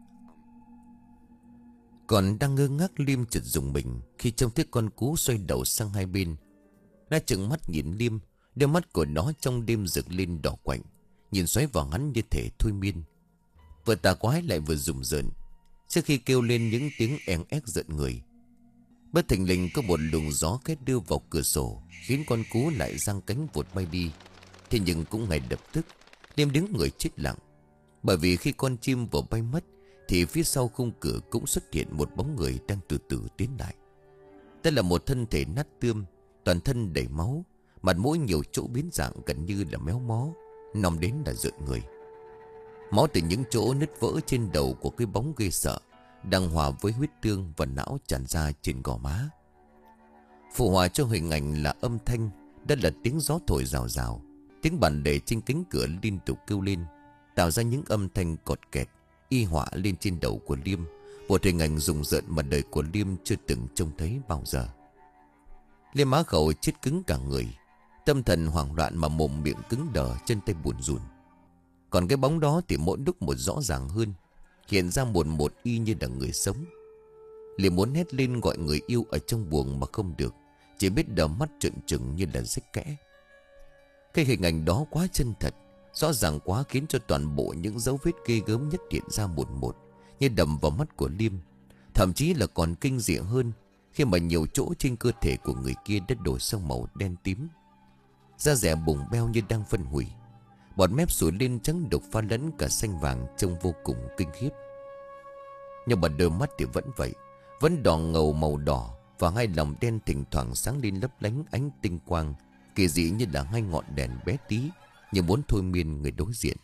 Còn đang ngơ ngác, Liêm chợt rùng mình khi trông thấy con cú xoay đầu sang hai bên. Nó trừng mắt nhìn Liêm, đôi mắt của nó trong đêm rực lên đỏ quạnh, nhìn xoáy vào hắn như thể thôi miên. Vừa tà quái lại vừa rùng rợn, trước khi kêu lên những tiếng èn ép rợn người. Bất thình lình có một luồng gió két đưa vào cửa sổ, khiến con cú lại giang cánh vụt bay đi. Thế nhưng cũng ngay lập tức Liêm đứng người chết lặng, bởi vì khi con chim vừa bay mất thì phía sau khung cửa cũng xuất hiện một bóng người đang từ từ tiến lại. Đây là một thân thể nát tươm, toàn thân đầy máu, mặt mũi nhiều chỗ biến dạng gần như là méo mó, nằm đến là rợn người. Máu từ những chỗ nứt vỡ trên đầu của cái bóng ghê sợ đang hòa với huyết tương và não tràn ra trên gò má. Phụ hòa cho hình ảnh là âm thanh, đó là tiếng gió thổi rào rào, tiếng bàn lề trên cánh cửa liên tục kêu lên, tạo ra những âm thanh cọt kẹt y họa lên trên đầu của Liêm. Một hình ảnh rùng rợn mà đời của Liêm chưa từng trông thấy bao giờ. Liêm á khẩu chết cứng cả người, tâm thần hoảng loạn mà mồm miệng cứng đờ, chân tay buồn rùn. Còn cái bóng đó thì mỗi lúc một rõ ràng hơn, hiện ra một một y như là người sống. Liêm muốn hét lên gọi người yêu ở trong buồng mà không được, chỉ biết đờ mắt trợn trừng như là rách kẽ. Cái hình ảnh đó quá chân thật, rõ ràng quá, khiến cho toàn bộ những dấu vết ghê gớm nhất hiện ra một một, như đầm vào mắt của Liêm. Thậm chí là còn kinh dị hơn khi mà nhiều chỗ trên cơ thể của người kia đã đổi sang màu đen tím, da dẻ bùng beo như đang phân hủy, bọt mép sủi lên trắng đục pha lẫn cả xanh vàng, trông vô cùng kinh khiếp. Nhưng mà đôi mắt thì vẫn vậy, vẫn đỏ ngầu màu đỏ, và hai lòng đen thỉnh thoảng sáng lên lấp lánh ánh tinh quang kỳ dị như là hai ngọn đèn bé tí, như muốn thôi miên người đối diện.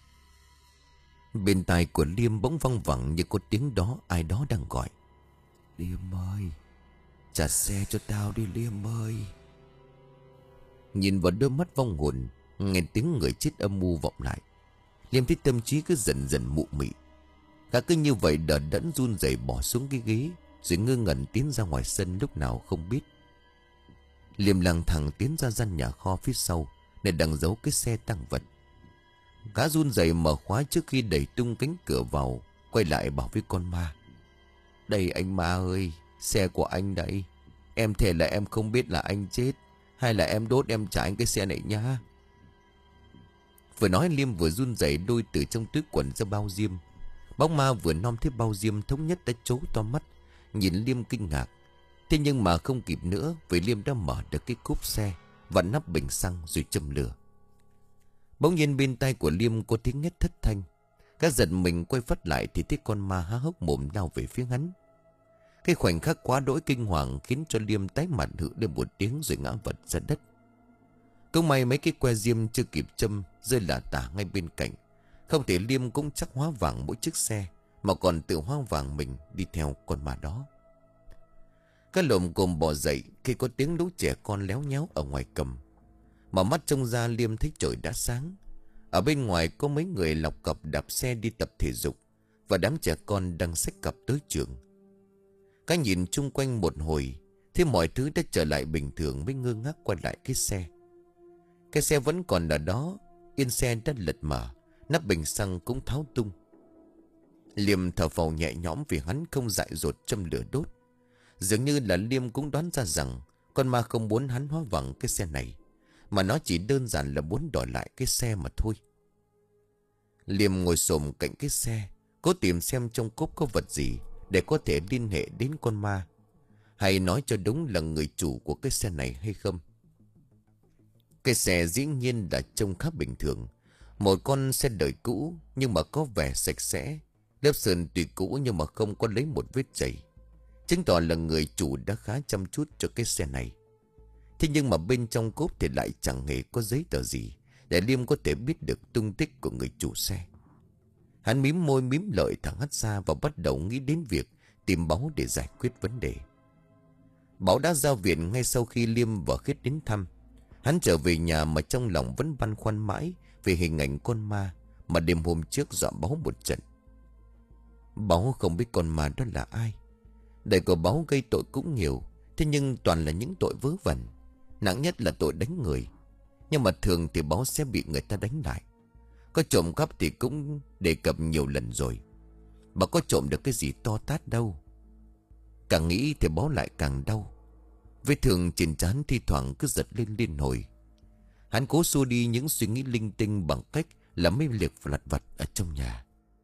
Bên tai của Liêm bỗng văng vẳng như có tiếng đó ai đó đang gọi: "Liêm ơi, trả xe cho tao đi Liêm ơi." Nhìn vào đôi mắt vong hồn, nghe tiếng người chết âm mưu vọng lại, Liêm thấy tâm trí cứ dần dần mụ mị. Gã cứ như vậy đờ đẫn run rẩy bỏ xuống cái ghế, rồi ngơ ngẩn tiến ra ngoài sân lúc nào không biết. Liêm lang thang tiến ra gian nhà kho phía sau, để đằng giấu cái xe tăng vật. Gã run rẩy mở khóa trước khi đẩy tung cánh cửa vào, quay lại bảo với con ma: "Đây anh ma ơi, xe của anh đây. Em thề là em không biết là anh chết, hay là em đốt em trả anh cái xe này nha." Vừa nói Liêm vừa run rẩy đôi từ trong túi quần ra bao diêm. Bóng ma vừa nom thấy bao diêm thống nhất đã trố to mắt, nhìn Liêm kinh ngạc. Thế nhưng mà không kịp nữa, vì Liêm đã mở được cái cốp xe, vặn nắp bình xăng rồi châm lửa. Bỗng nhiên bên tai của Liêm có tiếng hét thất thanh. Gã giật mình quay phát lại thì thấy con ma há hốc mồm lao về phía hắn. Cái khoảnh khắc quá đỗi kinh hoàng khiến cho Liêm tái mặt hự lên một tiếng rồi ngã vật ra đất. Cũng may mấy cái que diêm chưa kịp châm rơi lả tả ngay bên cạnh. Không thể Liêm cũng chắc hóa vàng mỗi chiếc xe, mà còn tự hóa vàng mình đi theo con ma đó. Các lồm cồm bò dậy khi có tiếng lũ trẻ con léo nhéo ở ngoài cầm. Mà mắt trông ra Liêm thấy trời đã sáng. Ở bên ngoài có mấy người lọc cọc đạp xe đi tập thể dục, và đám trẻ con đang xách cặp tới trường. Các nhìn chung quanh một hồi, thế mọi thứ đã trở lại bình thường mới ngơ ngác quay lại cái xe. Cái xe vẫn còn ở đó, yên xe đã lật mở, nắp bình xăng cũng tháo tung. Liêm thở phào nhẹ nhõm vì hắn không dại dột châm lửa đốt. Dường như là Liêm cũng đoán ra rằng con ma không muốn hắn hóa vẳng cái xe này, mà nó chỉ đơn giản là muốn đòi lại cái xe mà thôi. Liêm ngồi xổm cạnh cái xe, cố tìm xem trong cốp có vật gì để có thể liên hệ đến con ma, hay nói cho đúng là người chủ của cái xe này hay không. Cái xe dĩ nhiên là trông khá bình thường, một con xe đời cũ nhưng mà có vẻ sạch sẽ. Lớp sơn tuy cũ nhưng mà không có lấy một vết chảy, chứng tỏ là người chủ đã khá chăm chút cho cái xe này. Thế nhưng mà bên trong cốp thì lại chẳng hề có giấy tờ gì, để Liêm có thể biết được tung tích của người chủ xe. Hắn mím môi mím lợi thẳng hắt ra và bắt đầu nghĩ đến việc tìm Báu để giải quyết vấn đề. Báu đã giao viện ngay sau khi Liêm và Khiết đến thăm. Hắn trở về nhà mà trong lòng vẫn băn khoăn mãi về hình ảnh con ma mà đêm hôm trước dọa Báu một trận. Báu không biết con ma đó là ai. Đời của Báu gây tội cũng nhiều, thế nhưng toàn là những tội vớ vẩn. Nặng nhất là tội đánh người. Nhưng mà thường thì Báu sẽ bị người ta đánh lại. Có trộm cắp thì cũng đề cập nhiều lần rồi. Bà có trộm được cái gì to tát đâu. Càng nghĩ thì Báu lại càng đau. Vết thương trên trán thi thoảng cứ giật lên liên hồi. Hắn cố xua đi những suy nghĩ linh tinh bằng cách là mấy việc lặt vặt ở trong nhà.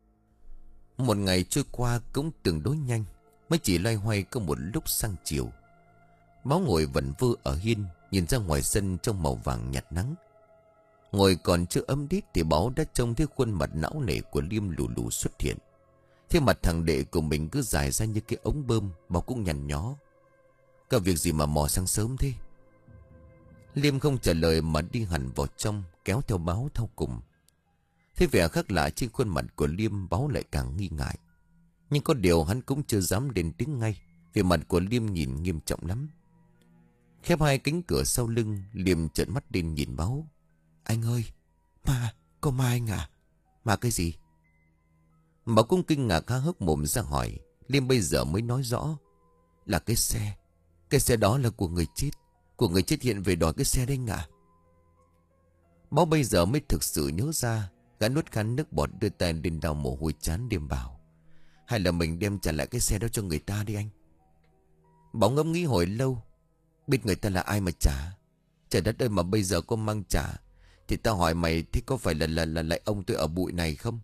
Một ngày trôi qua cũng tương đối nhanh. Mới chỉ loay hoay có một lúc sang chiều. Báu ngồi vẩn vơ ở hiên, nhìn ra ngoài sân trong màu vàng nhạt nắng. Ngồi còn chưa ấm đít thì Báu đã trông thấy khuôn mặt não nề của Liêm lù lù xuất hiện. Thế mặt thằng đệ của mình cứ dài ra như cái ống bơm. Báu cũng nhằn nhó. Có việc gì mà mò sang sớm thế? Liêm không trả lời mà đi hẳn vào trong, kéo theo Báu theo cùng. Thế vẻ khác lạ trên khuôn mặt của Liêm, Báu lại càng nghi ngại. Nhưng có điều hắn cũng chưa dám lên tiếng ngay, vì mặt của Liêm nhìn nghiêm trọng lắm. Khép hai cánh cửa sau lưng, Liêm trợn mắt lên nhìn Báu. Anh ơi, ma, có ma anh à? Ma cái gì? Báu cũng kinh ngạc há hốc mồm ra hỏi. Liêm bây giờ mới nói rõ. Là cái xe. Cái xe đó là của người chết. Của người chết hiện về đòi cái xe đấy anh à? Báu bây giờ mới thực sự nhớ ra. Gã nuốt khăn nước bọt đưa tay lên đào mồ hôi chán Liêm bảo. Hay là mình đem trả lại cái xe đó cho người ta đi anh? Báu ngẫm nghĩ hồi lâu. Biết người ta là ai mà trả? Trời đất ơi, mà bây giờ có mang trả thì tao hỏi mày, thế có phải là là là lại ông tôi ở bụi này không?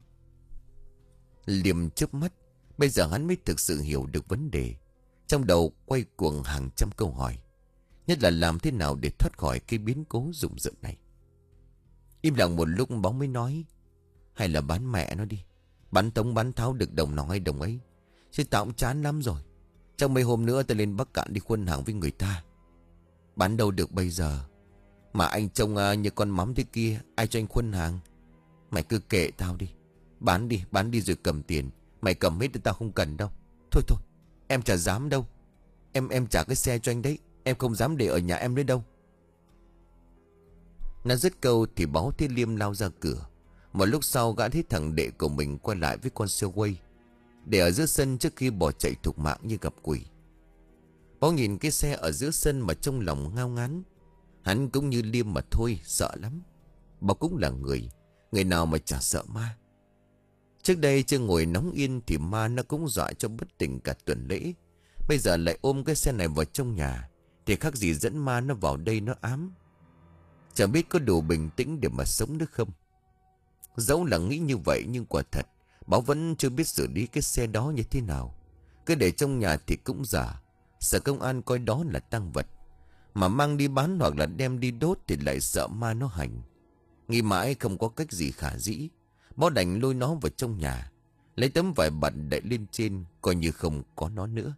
Liêm chớp mắt. Bây giờ hắn mới thực sự hiểu được vấn đề. Trong đầu quay cuồng hàng trăm câu hỏi. Nhất là làm thế nào để thoát khỏi cái biến cố rùng rợn này. Im lặng một lúc Báu mới nói. Hay là bán mẹ nó đi. Bán tống bán tháo được đồng nào hay đồng ấy. Chứ tao cũng chán lắm rồi. Trong mấy hôm nữa tao lên Bắc Cạn đi khuân hàng với người ta. Bán đâu được bây giờ. Mà anh trông uh, như con mắm thế kia. Ai cho anh khuân hàng? Mày cứ kệ tao đi. Bán đi, bán đi rồi cầm tiền. Mày cầm hết thì tao không cần đâu. Thôi thôi, em chả dám đâu. Em em trả cái xe cho anh đấy. Em không dám để ở nhà em nữa đâu. Nó dứt câu thì Báu thấy Liêm lao ra cửa. Một lúc sau gã thấy thằng đệ của mình quay lại với con xe quay, để ở giữa sân trước khi bỏ chạy thục mạng như gặp quỷ. Báu nhìn cái xe ở giữa sân mà trong lòng ngao ngán. Hắn cũng như Liêm mà thôi, sợ lắm. Báu cũng là người. Người nào mà chả sợ ma. Trước đây chưa ngồi nóng yên thì ma nó cũng dọa cho bất tỉnh cả tuần lễ. Bây giờ lại ôm cái xe này vào trong nhà, thì khác gì dẫn ma nó vào đây nó ám. Chẳng biết có đủ bình tĩnh để mà sống được không. Dẫu là nghĩ như vậy nhưng quả thật Báu vẫn chưa biết xử lý cái xe đó như thế nào. Cứ để trong nhà thì cũng giả. Sợ công an coi đó là tang vật, mà mang đi bán hoặc là đem đi đốt thì lại sợ ma nó hành. Nghĩ mãi không có cách gì khả dĩ, Báu đành lôi nó vào trong nhà, lấy tấm vải bẩn đậy lên trên, coi như không có nó nữa.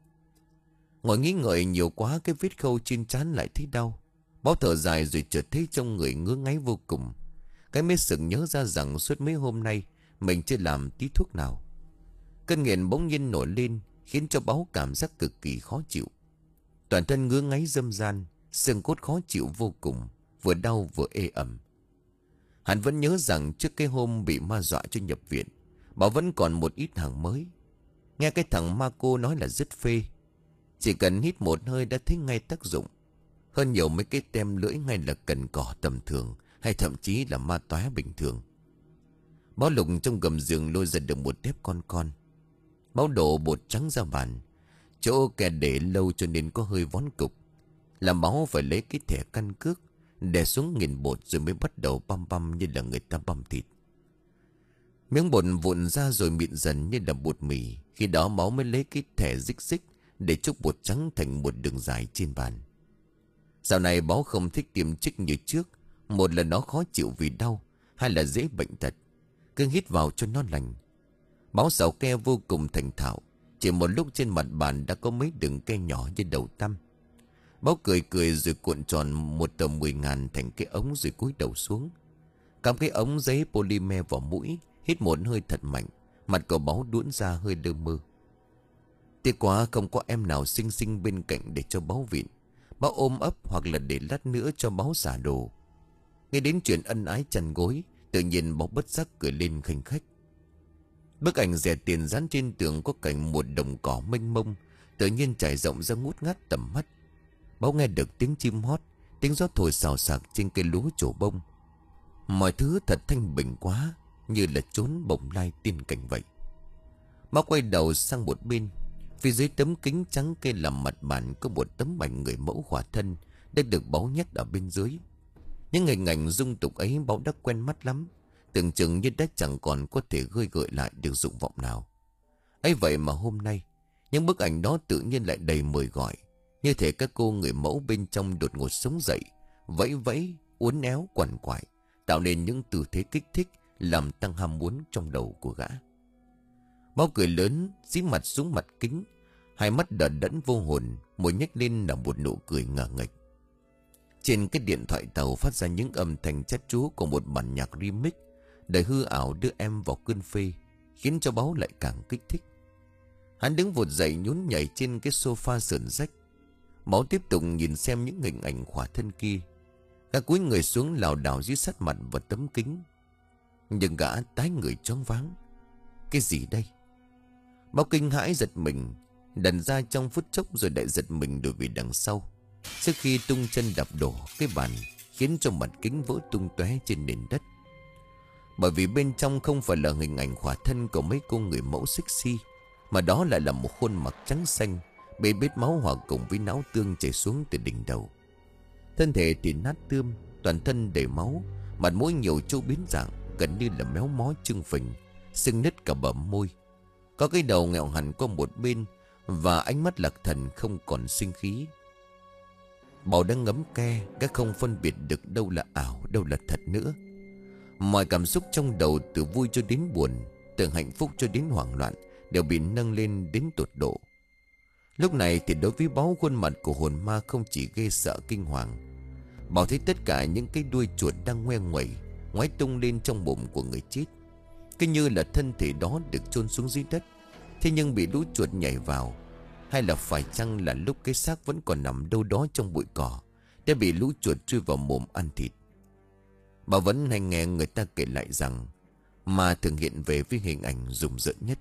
Ngồi nghĩ ngợi nhiều quá, cái vết khâu trên trán lại thấy đau. Báu thở dài rồi chợt thấy trong người ngứa ngáy vô cùng. Cái mới sực nhớ ra rằng suốt mấy hôm nay mình chưa làm tí thuốc nào. Cơn nghiện bỗng nhiên nổi lên, khiến cho Báu cảm giác cực kỳ khó chịu. Toàn thân ngứa ngáy râm ran, xương cốt khó chịu vô cùng, vừa đau vừa ê ẩm. Hắn vẫn nhớ rằng trước cái hôm bị ma dọa cho nhập viện, Báu vẫn còn một ít hàng mới. Nghe cái thằng ma cô nói là rất phê. Chỉ cần hít một hơi đã thấy ngay tác dụng. Hơn nhiều mấy cái tem lưỡi ngay là cần cỏ tầm thường, hay thậm chí là ma tóe bình thường. Báu lục trong gầm giường lôi ra được một tép con con. Báu đổ bột trắng ra bàn. Chỗ kẻ để lâu cho nên có hơi vón cục. Làm Báu phải lấy cái thẻ căn cước, để xuống nghìn bột rồi mới bắt đầu băm băm như là người ta băm thịt. Miếng bột vụn ra rồi mịn dần như là bột mì. Khi đó Báu mới lấy cái thẻ rích rích để chúc bột trắng thành một đường dài trên bàn. Dạo này Báu không thích tiêm chích như trước. Một là nó khó chịu vì đau, hai là dễ bệnh tật. Cứ hít vào cho nó lành. Báu xào ke vô cùng thành thạo. Chỉ một lúc trên mặt bàn đã có mấy đường ke nhỏ như đầu tăm. Báu cười cười rồi cuộn tròn một tờ mười ngàn thành cái ống rồi cúi đầu xuống. Cắm cái ống giấy polymer vào mũi, hít một hơi thật mạnh. Mặt của Báu đuỗn ra hơi lơ mơ. Tiếc quá không có em nào xinh xinh bên cạnh để cho Báu vịn. Báu ôm ấp hoặc là để lát nữa cho Báu xả đồ. Nghe đến chuyện ân ái chăn gối, tự nhiên Báu bất giác cười lên khanh khách. Bức ảnh rẻ tiền dán trên tường có cảnh một đồng cỏ mênh mông, tự nhiên trải rộng ra ngút ngát tầm mắt. Báu nghe được tiếng chim hót, tiếng gió thổi xào xạc trên cây lúa trổ bông. Mọi thứ thật thanh bình quá, như là trốn bồng lai tiên cảnh vậy. Báu quay đầu sang một bên. Phía dưới tấm kính trắng cây làm mặt bàn có một tấm ảnh người mẫu khỏa thân đã được Báu nhắc ở bên dưới. Những hình ảnh dung tục ấy Báu đã quen mắt lắm, tưởng chừng như đã chẳng còn có thể gơi gợi lại được dụng vọng nào. Ấy vậy mà hôm nay, những bức ảnh đó tự nhiên lại đầy mời gọi, như thể các cô người mẫu bên trong đột ngột sống dậy, vẫy vẫy, uốn éo quằn quại, tạo nên những tư thế kích thích, làm tăng ham muốn trong đầu của gã. Báu cười lớn, dí mặt xuống mặt kính, hai mắt đờ đẫn vô hồn, môi nhếch lên là một nụ cười ngả nghệch. Trên cái điện thoại tàu phát ra những âm thanh chát chúa của một bản nhạc remix đầy hư ảo đưa em vào cơn phê, khiến cho Báu lại càng kích thích. Hắn đứng vụt dậy nhún nhảy trên cái sofa sườn rách. Báu tiếp tục nhìn xem những hình ảnh khỏa thân kia. Gã cúi người xuống lảo đảo dưới sát mặt vào tấm kính. Nhưng gã tái người choáng váng. Cái gì đây? Báu kinh hãi giật mình, đần ra trong phút chốc rồi lại giật mình đổi về đằng sau. Trước khi tung chân đạp đổ cái bàn, khiến cho mặt kính vỡ tung tóe trên nền đất. Bởi vì bên trong không phải là hình ảnh khỏa thân của mấy cô người mẫu sexy, mà đó lại là một khuôn mặt trắng xanh, bê bết máu hòa cùng với não tương chảy xuống từ đỉnh đầu. Thân thể thì nát tươm, toàn thân đầy máu, mặt mũi nhiều chỗ biến dạng, gần như là méo mó trưng phình, sưng nứt cả bờ môi. Có cái đầu nghẹo hẳn qua một bên, và ánh mắt lạc thần không còn sinh khí. Báu đang ngấm ke, các không phân biệt được đâu là ảo, đâu là thật nữa. Mọi cảm xúc trong đầu, từ vui cho đến buồn, từ hạnh phúc cho đến hoảng loạn, đều bị nâng lên đến tột độ. Lúc này thì đối với Báu, khuôn mặt của hồn ma không chỉ ghê sợ kinh hoàng. Báu thấy tất cả những cái đuôi chuột đang ngoe nguẩy, ngoái tung lên trong bụng của người chết. Cứ như là thân thể đó được chôn xuống dưới đất, thế nhưng bị lũ chuột nhảy vào. Hay là phải chăng là lúc cái xác vẫn còn nằm đâu đó trong bụi cỏ, đã bị lũ chuột chui vào mồm ăn thịt. Bà vẫn hay nghe người ta kể lại rằng ma thường hiện về với hình ảnh rùng rợn nhất.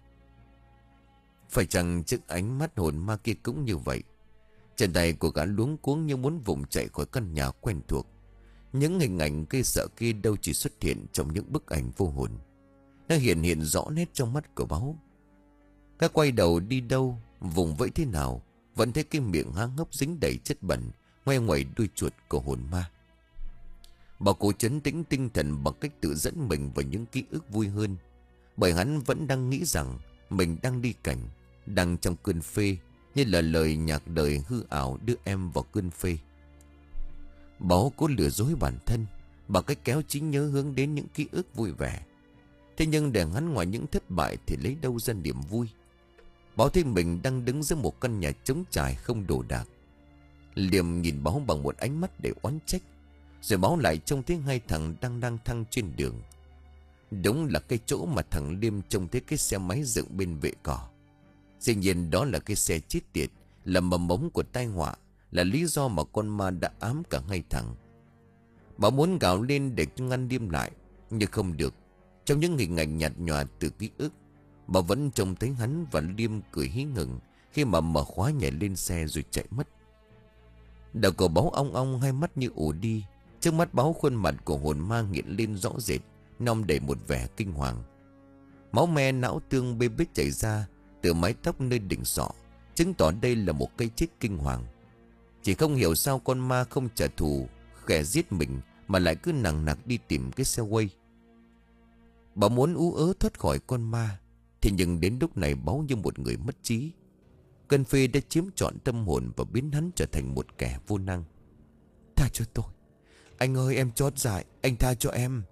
Phải chăng trước ánh mắt hồn ma kia cũng như vậy? Chân tay của gã luống cuống như muốn vùng chạy khỏi căn nhà quen thuộc. Những hình ảnh gây sợ kia đâu chỉ xuất hiện trong những bức ảnh vô hồn, nó hiện hiện rõ nét trong mắt của Báu. Gã quay đầu đi đâu, vùng vẫy thế nào, vẫn thấy cái miệng há hốc dính đầy chất bẩn, ngoe ngoẩy đuôi chuột của hồn ma. Bảo cố trấn tĩnh tinh thần bằng cách tự dẫn mình vào những ký ức vui hơn, bởi hắn vẫn đang nghĩ rằng mình đang đi cảnh, đang trong cơn phê, như là lời nhạc đời hư ảo đưa em vào cơn phê. Báu cố lừa dối bản thân bằng cách kéo trí nhớ hướng đến những ký ức vui vẻ. Thế nhưng để hắn ngoài những thất bại thì lấy đâu ra niềm vui. Báu thấy mình đang đứng giữa một căn nhà trống trải không đồ đạc. Liềm nhìn Báu bằng một ánh mắt để oán trách, rồi Báu lại trông thấy hai thằng đang lang thang trên đường. Đúng là cái chỗ mà thằng Liêm trông thấy cái xe máy dựng bên vệ cỏ. Dĩ nhiên đó là cái xe chết tiệt, là mầm mống của tai họa, là lý do mà con ma đã ám cả hai thằng. Báu muốn gào lên để ngăn Liêm lại, nhưng không được. Trong những hình ảnh nhạt nhòa từ ký ức, Báu vẫn trông thấy hắn và Liêm cười hí ngừng khi mà mở khóa nhảy lên xe rồi chạy mất. Đầu của Báu ong ong, hai mắt như ù đi. Trước mắt Báu, khuôn mặt của hồn ma hiện lên rõ rệt, nong đầy một vẻ kinh hoàng. Máu me não tương bê bết chảy ra từ mái tóc nơi đỉnh sọ, chứng tỏ đây là một cây chết kinh hoàng. Chỉ không hiểu sao con ma không trả thù kẻ giết mình, mà lại cứ nằng nặc đi tìm cái xe quay. Báu muốn ú ớ thoát khỏi con ma, thì nhưng đến lúc này Báu như một người mất trí. Cơn phê đã chiếm trọn tâm hồn và biến hắn trở thành một kẻ vô năng. Tha cho tôi, anh ơi, em chót dại, anh tha cho em.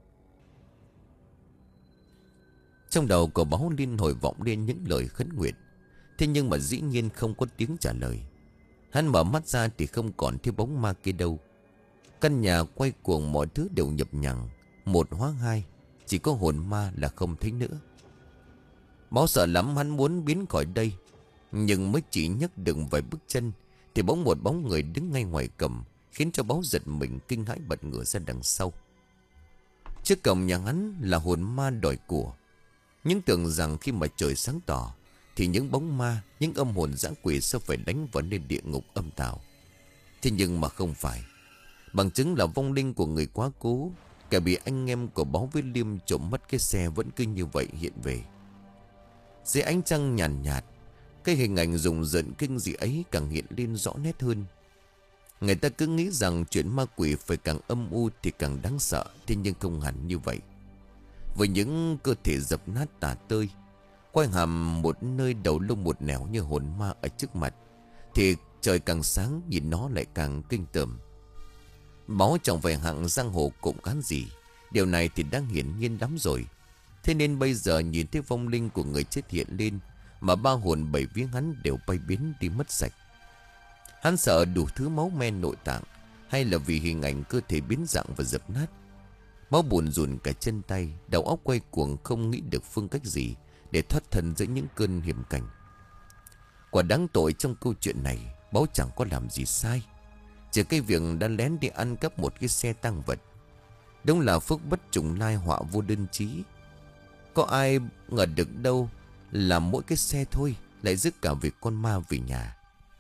Trong đầu của Báu liên hồi vọng lên những lời khấn nguyện. Thế nhưng mà dĩ nhiên không có tiếng trả lời. Hắn mở mắt ra thì không còn thấy bóng ma kia đâu. Căn nhà quay cuồng, mọi thứ đều nhập nhằng. một hóa hai, chỉ có hồn ma là không thấy nữa. Báo sợ lắm, hắn muốn biến khỏi đây, nhưng mới chỉ nhấc được vài bước chân thì bỗng một bóng người đứng ngay ngoài cổng, khiến cho Báo giật mình kinh hãi bật ngửa ra đằng sau. Trước cổng nhà hắn là hồn ma đòi của. Nhưng tưởng rằng khi mà trời sáng tỏ thì những bóng ma, những âm hồn dã quỷ sẽ phải đánh vào nơi địa ngục âm tào. Thế nhưng mà không phải. Bằng chứng là vong linh của người quá cố, kẻ bị anh em của Báo với Liêm trộm mất cái xe vẫn cứ như vậy hiện về. Dưới ánh trăng nhàn nhạt, nhạt, cái hình ảnh rùng rợn kinh dị ấy càng hiện lên rõ nét hơn. Người ta cứ nghĩ rằng chuyện ma quỷ phải càng âm u thì càng đáng sợ, thế nhưng không hẳn như vậy. Với những cơ thể dập nát tả tơi, quay hàm một nơi đầu lông một nẻo như hồn ma ở trước mặt, thì trời càng sáng nhìn nó lại càng kinh tởm. Báo chẳng phải hạng giang hồ cộng cán gì, điều này thì đang hiển nhiên lắm rồi. Thế nên bây giờ nhìn thấy vong linh của người chết hiện lên, mà ba hồn bảy vía hắn đều bay biến đi mất sạch. Hắn sợ đủ thứ máu me nội tạng, hay là vì hình ảnh cơ thể biến dạng và dập nát. Máu buồn rùn cả chân tay, đầu óc quay cuồng không nghĩ được phương cách gì để thoát thân giữa những cơn hiểm cảnh. Quả đáng tội trong câu chuyện này, Báo chẳng có làm gì sai, chỉ cái việc đã lén đi ăn cắp một cái xe tang vật. Đúng là phước bất trùng lai, họa vô đơn chí. Có ai ngờ được đâu là mỗi cái xe thôi lại rước cả việc con ma về nhà.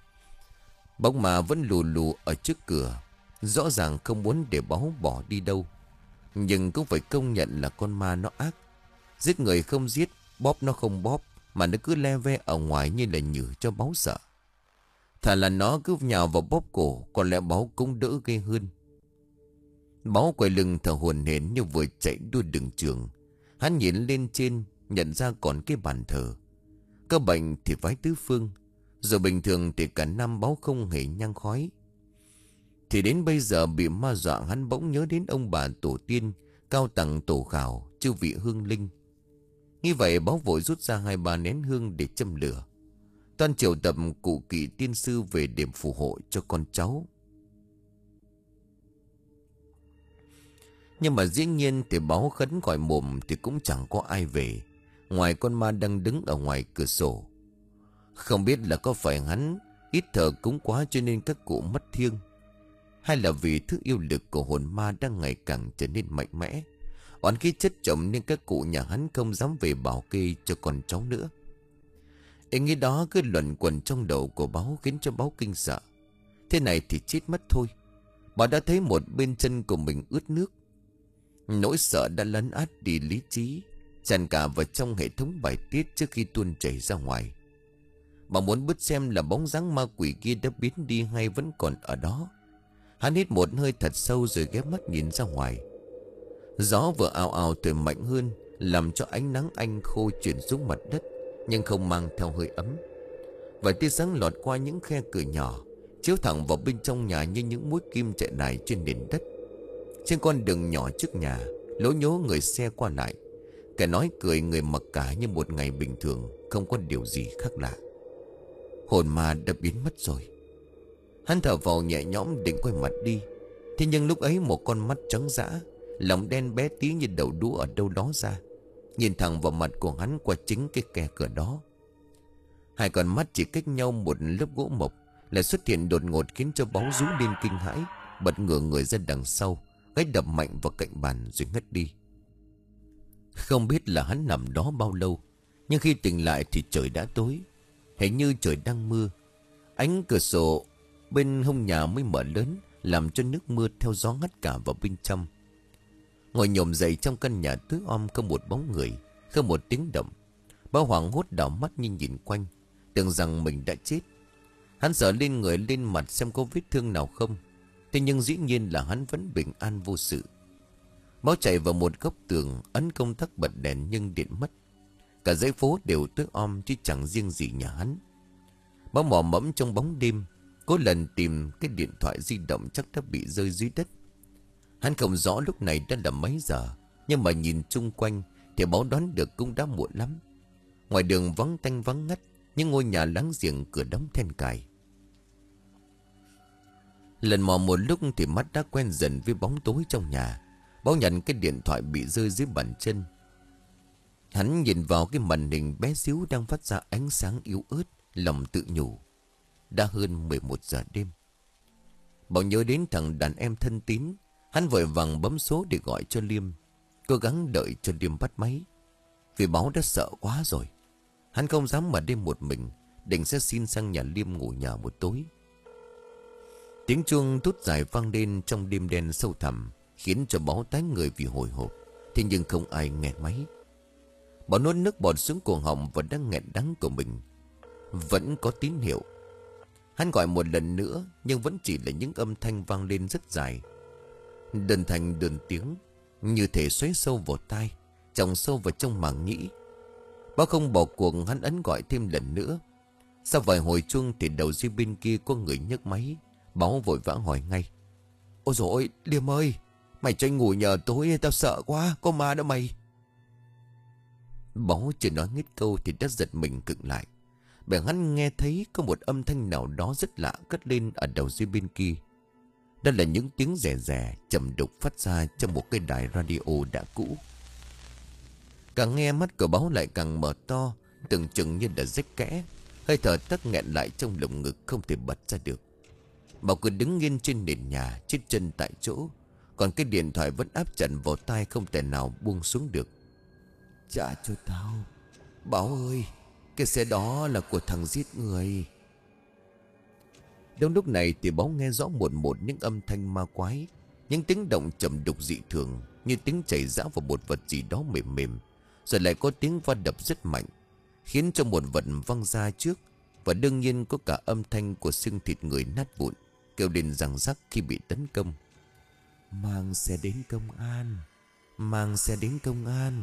Bóng ma vẫn lù lù ở trước cửa, rõ ràng không muốn để Báo bỏ đi đâu. Nhưng cũng phải công nhận là con ma nó ác. Giết người không giết, bóp nó không bóp, mà nó cứ le ve ở ngoài như là nhử cho Báo sợ. Thà là nó cứ nhào vào bóp cổ, còn lẽ Báo cũng đỡ ghê hơn. Báo quay lưng thở hổn hển như vừa chạy đua đường trường. Hắn nhìn lên trên, nhận ra còn cái bàn thờ. Có bệnh thì vái tứ phương, rồi bình thường thì cả năm Báo không hề nhang khói. Thì đến bây giờ bị ma dọa, hắn bỗng nhớ đến ông bà tổ tiên, cao tầng tổ khảo, chư vị hương linh. Như vậy Báo vội rút ra hai ba nén hương để châm lửa. Toàn triệu tập cụ kỵ tiên sư về điểm phù hộ cho con cháu. Nhưng mà dĩ nhiên thì Báo khấn khỏi mồm thì cũng chẳng có ai về, ngoài con ma đang đứng ở ngoài cửa sổ. Không biết là có phải hắn ít thờ cúng quá cho nên các cụ mất thiêng, hay là vì thứ yêu lực của hồn ma đang ngày càng trở nên mạnh mẽ, oán khí chất chồng nên các cụ nhà hắn không dám về bảo kê cho con cháu nữa. Ý nghĩ đó cứ luẩn quẩn trong đầu của Báo, khiến cho Báo kinh sợ. Thế này thì chết mất thôi. Bà đã thấy một bên chân của mình ướt nước. Nỗi sợ đã lấn át đi lý trí, tràn cả vào trong hệ thống bài tiết trước khi tuôn chảy ra ngoài. Bà muốn biết xem là bóng dáng ma quỷ kia đã biến đi hay vẫn còn ở đó. Hắn hít một hơi thật sâu rồi ghé mắt nhìn ra ngoài. Gió vừa ào ào thổi mạnh hơn, làm cho ánh nắng anh khô chuyển xuống mặt đất, nhưng không mang theo hơi ấm. Và tia sáng lọt qua những khe cửa nhỏ, chiếu thẳng vào bên trong nhà như những mũi kim chạy lại trên nền đất. Trên con đường nhỏ trước nhà, lố nhố người xe qua lại, kẻ nói cười người mặc cả như một ngày bình thường, không có điều gì khác lạ. Hồn ma đã biến mất rồi. Hắn thở vào nhẹ nhõm định quay mặt đi. Thế nhưng lúc ấy một con mắt trắng dã, lòng đen bé tí như đầu đũa ở đâu đó ra, nhìn thẳng vào mặt của hắn qua chính cái khe cửa đó. Hai con mắt chỉ cách nhau một lớp gỗ mộc lại xuất hiện đột ngột, khiến cho Báo rú lên kinh hãi, bật ngửa người ra đằng sau, gãy đập mạnh vào cạnh bàn rồi ngất đi. Không biết là hắn nằm đó bao lâu, nhưng khi tỉnh lại thì trời đã tối, hình như trời đang mưa. Ánh cửa sổ bên hông nhà mới mở lớn, làm cho nước mưa theo gió ngắt cả vào bên trong. Ngồi nhổm dậy trong căn nhà tối om, không một bóng người, không một tiếng động. Báo hoảng hốt đảo mắt nhìn nhìn quanh, tưởng rằng mình đã chết. Hắn sợ lên người lên mặt xem có vết thương nào không. Thế nhưng dĩ nhiên là hắn vẫn bình an vô sự. Báo chạy vào một góc tường, ấn công tắc bật đèn nhưng điện mất. Cả dãy phố đều tối om chứ chẳng riêng gì nhà hắn. Báo mò mẫm trong bóng đêm, cố lần tìm cái điện thoại di động chắc đã bị rơi dưới đất. Hắn không rõ lúc này đã là mấy giờ, nhưng mà nhìn chung quanh thì Báo đoán được cũng đã muộn lắm. Ngoài đường vắng tanh vắng ngắt, những ngôi nhà láng giềng cửa đóng then cài. Lần mò một lúc thì mắt đã quen dần với bóng tối trong nhà. Báo nhận cái điện thoại bị rơi dưới bàn chân. Hắn nhìn vào cái màn hình bé xíu đang phát ra ánh sáng yếu ớt, lòng tự nhủ. Đã hơn mười một giờ đêm. Bảo nhớ đến thằng đàn em thân tín. Hắn vội vàng bấm số để gọi cho Liêm, cố gắng đợi cho Liêm bắt máy. Vì Báo đã sợ quá rồi. Hắn không dám mà đêm một mình, định sẽ xin sang nhà Liêm ngủ nhờ một tối. Tiếng chuông thút dài vang lên trong đêm đen sâu thẳm, khiến cho Báo tái người vì hồi hộp. Thế nhưng không ai nghe máy. Báo nuốt nước bọt xuống cổ họng và đang nghẹn đắng của mình. Vẫn có tín hiệu. Hắn gọi một lần nữa, nhưng vẫn chỉ là những âm thanh vang lên rất dài, đơn thành đơn tiếng, như thể xoáy sâu vào tai, chồng sâu vào trong màng nhĩ. Báo không bỏ cuộc, hắn ấn gọi thêm lần nữa. Sau vài hồi chuông thì đầu dây bên kia có người nhấc máy. Báo vội vã hỏi ngay. Ôi dồi ôi, Liêm ơi, mày cho anh ngủ nhờ tối, tao sợ quá, có ma đó mày. Báo chưa nói hết câu thì đã giật mình cựng lại. Bởi hắn nghe thấy có một âm thanh nào đó rất lạ cất lên ở đầu dây bên kia. Đó là những tiếng rè rè trầm đục phát ra trong một cái đài radio đã cũ. Càng nghe mắt của Báo lại càng mở to, tưởng chừng như đã rách kẽ. Hơi thở tắc nghẹn lại trong lồng ngực không thể bật ra được. Bảo cứ đứng nghiêng trên nền nhà, chết chân tại chỗ. Còn cái điện thoại vẫn áp chặt vào tai, không thể nào buông xuống được. Trả cho tao, Báo ơi, cái xe đó là của thằng giết người. Trong lúc này thì Báo nghe rõ một một những âm thanh ma quái, những tiếng động trầm đục dị thường, như tiếng chảy rã vào một vật gì đó mềm mềm. Rồi lại có tiếng va đập rất mạnh, khiến cho một vật văng ra trước. Và đương nhiên có cả âm thanh của xương thịt người nát vụn, kêu lên răng rắc khi bị tấn công. Mang xe đến công an, mang xe đến công an.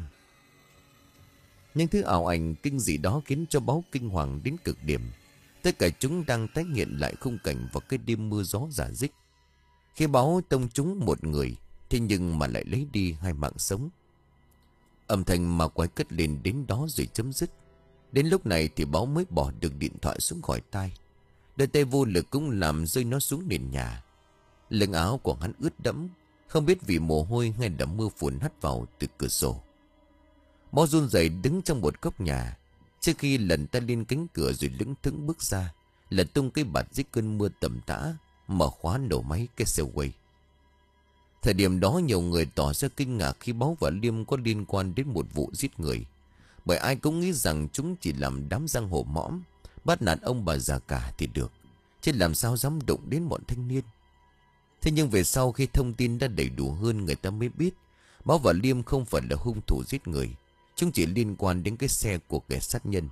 Những thứ ảo ảnh kinh dị đó khiến cho Báo kinh hoàng đến cực điểm. Tất cả chúng đang tái hiện lại khung cảnh vào cái đêm mưa gió rả rích. Khi Báo tông trúng một người, thế nhưng mà lại lấy đi hai mạng sống. Âm thanh ma quái cất lên đến đó rồi chấm dứt. Đến lúc này thì Báo mới bỏ được điện thoại xuống khỏi tai. Đôi tay vô lực cũng làm rơi nó xuống nền nhà. Lưng áo của hắn ướt đẫm, không biết vì mồ hôi hay là mưa phùn hắt vào từ cửa sổ. Báo run rẩy đứng trong một góc nhà. Trước khi lần tay lên cánh cửa rồi lững thững bước ra, lật tung cái bạt dưới cơn mưa tầm tã, mở khóa nổ máy cái xe quay. Thời điểm đó nhiều người tỏ ra kinh ngạc khi Báo và Liêm có liên quan đến một vụ giết người. Bởi ai cũng nghĩ rằng chúng chỉ làm đám giang hồ mõm, bắt nạt ông bà già cả thì được, chứ làm sao dám đụng đến bọn thanh niên. Thế nhưng về sau khi thông tin đã đầy đủ hơn, người ta mới biết Báo và Liêm không phải là hung thủ giết người. Chúng chỉ liên quan đến cái xe của kẻ sát nhân.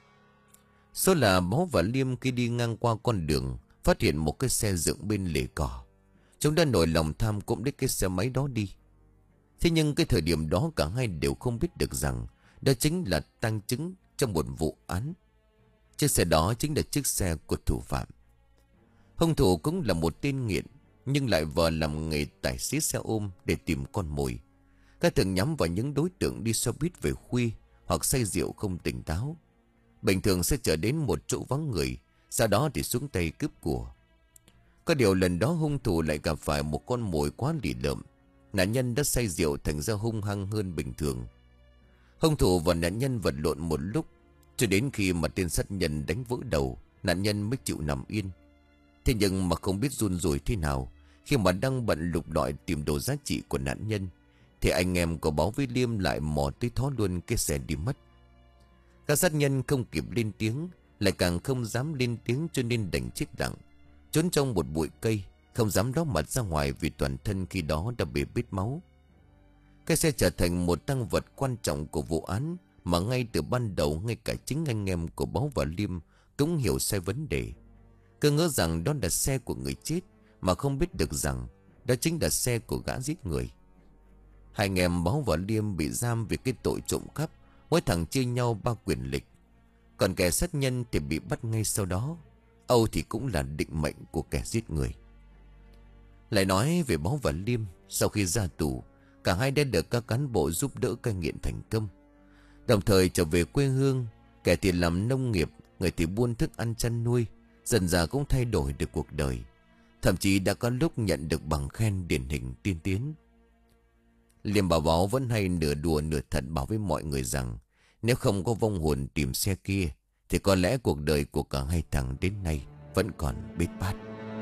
Số là Báo và Liêm khi đi ngang qua con đường, phát hiện một cái xe dựng bên lề cỏ. Chúng đã nổi lòng tham cụm lấy cái xe máy đó đi. Thế nhưng cái thời điểm đó cả hai đều không biết được rằng đó chính là tang chứng trong một vụ án. Chiếc xe đó chính là chiếc xe của thủ phạm. Hung thủ cũng là một tên nghiện, nhưng lại vờ làm nghề tài xế xe ôm để tìm con mồi. Các thường nhắm vào những đối tượng đi xe buýt về khuya hoặc say rượu không tỉnh táo. Bình thường sẽ trở đến một chỗ vắng người, sau đó thì xuống tay cướp của. Có điều lần đó hung thủ lại gặp phải một con mồi quá lì lợm. Nạn nhân đã say rượu thành ra hung hăng hơn bình thường. Hung thủ và nạn nhân vật lộn một lúc, cho đến khi mà tên sát nhân đánh vỡ đầu, nạn nhân mới chịu nằm yên. Thế nhưng mà không biết run rủi thế nào, khi mà đang bận lục lọi tìm đồ giá trị của nạn nhân, thì anh em của Báo với Liêm lại mò tới thó luôn cái xe đi mất. Các sát nhân không kịp lên tiếng, lại càng không dám lên tiếng, cho nên đành chết lặng, trốn trong một bụi cây, không dám ló mặt ra ngoài vì toàn thân khi đó đã bê bết máu. Cái xe trở thành một tang vật quan trọng của vụ án, mà ngay từ ban đầu ngay cả chính anh em của Báo và Liêm cũng hiểu sai vấn đề. Cứ ngỡ rằng đó là xe của người chết, mà không biết được rằng đó chính là xe của gã giết người. Hai anh em Báo và Liêm bị giam vì cái tội trộm cắp, mỗi thằng chia nhau ba quyền lịch. Còn kẻ sát nhân thì bị bắt ngay sau đó. Âu thì cũng là định mệnh của kẻ giết người. Lại nói về Báo và Liêm, sau khi ra tù, cả hai đã được các cán bộ giúp đỡ cai nghiện thành công. Đồng thời trở về quê hương, kẻ thì làm nông nghiệp, người thì buôn thức ăn chăn nuôi, dần dà cũng thay đổi được cuộc đời. Thậm chí đã có lúc nhận được bằng khen điển hình tiên tiến. Liêm Bảo Báo vẫn hay nửa đùa nửa thật bảo với mọi người rằng nếu không có vong hồn tìm xe kia thì có lẽ cuộc đời của cả hai thằng đến nay vẫn còn bết bát.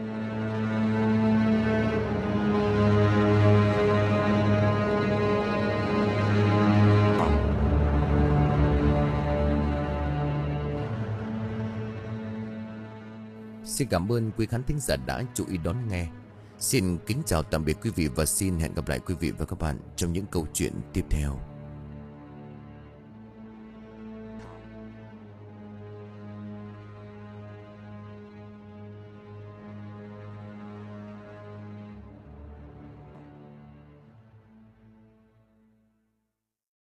Xin cảm ơn quý khán thính giả đã chú ý đón nghe. Xin kính chào tạm biệt quý vị và xin hẹn gặp lại quý vị và các bạn trong những câu chuyện tiếp theo.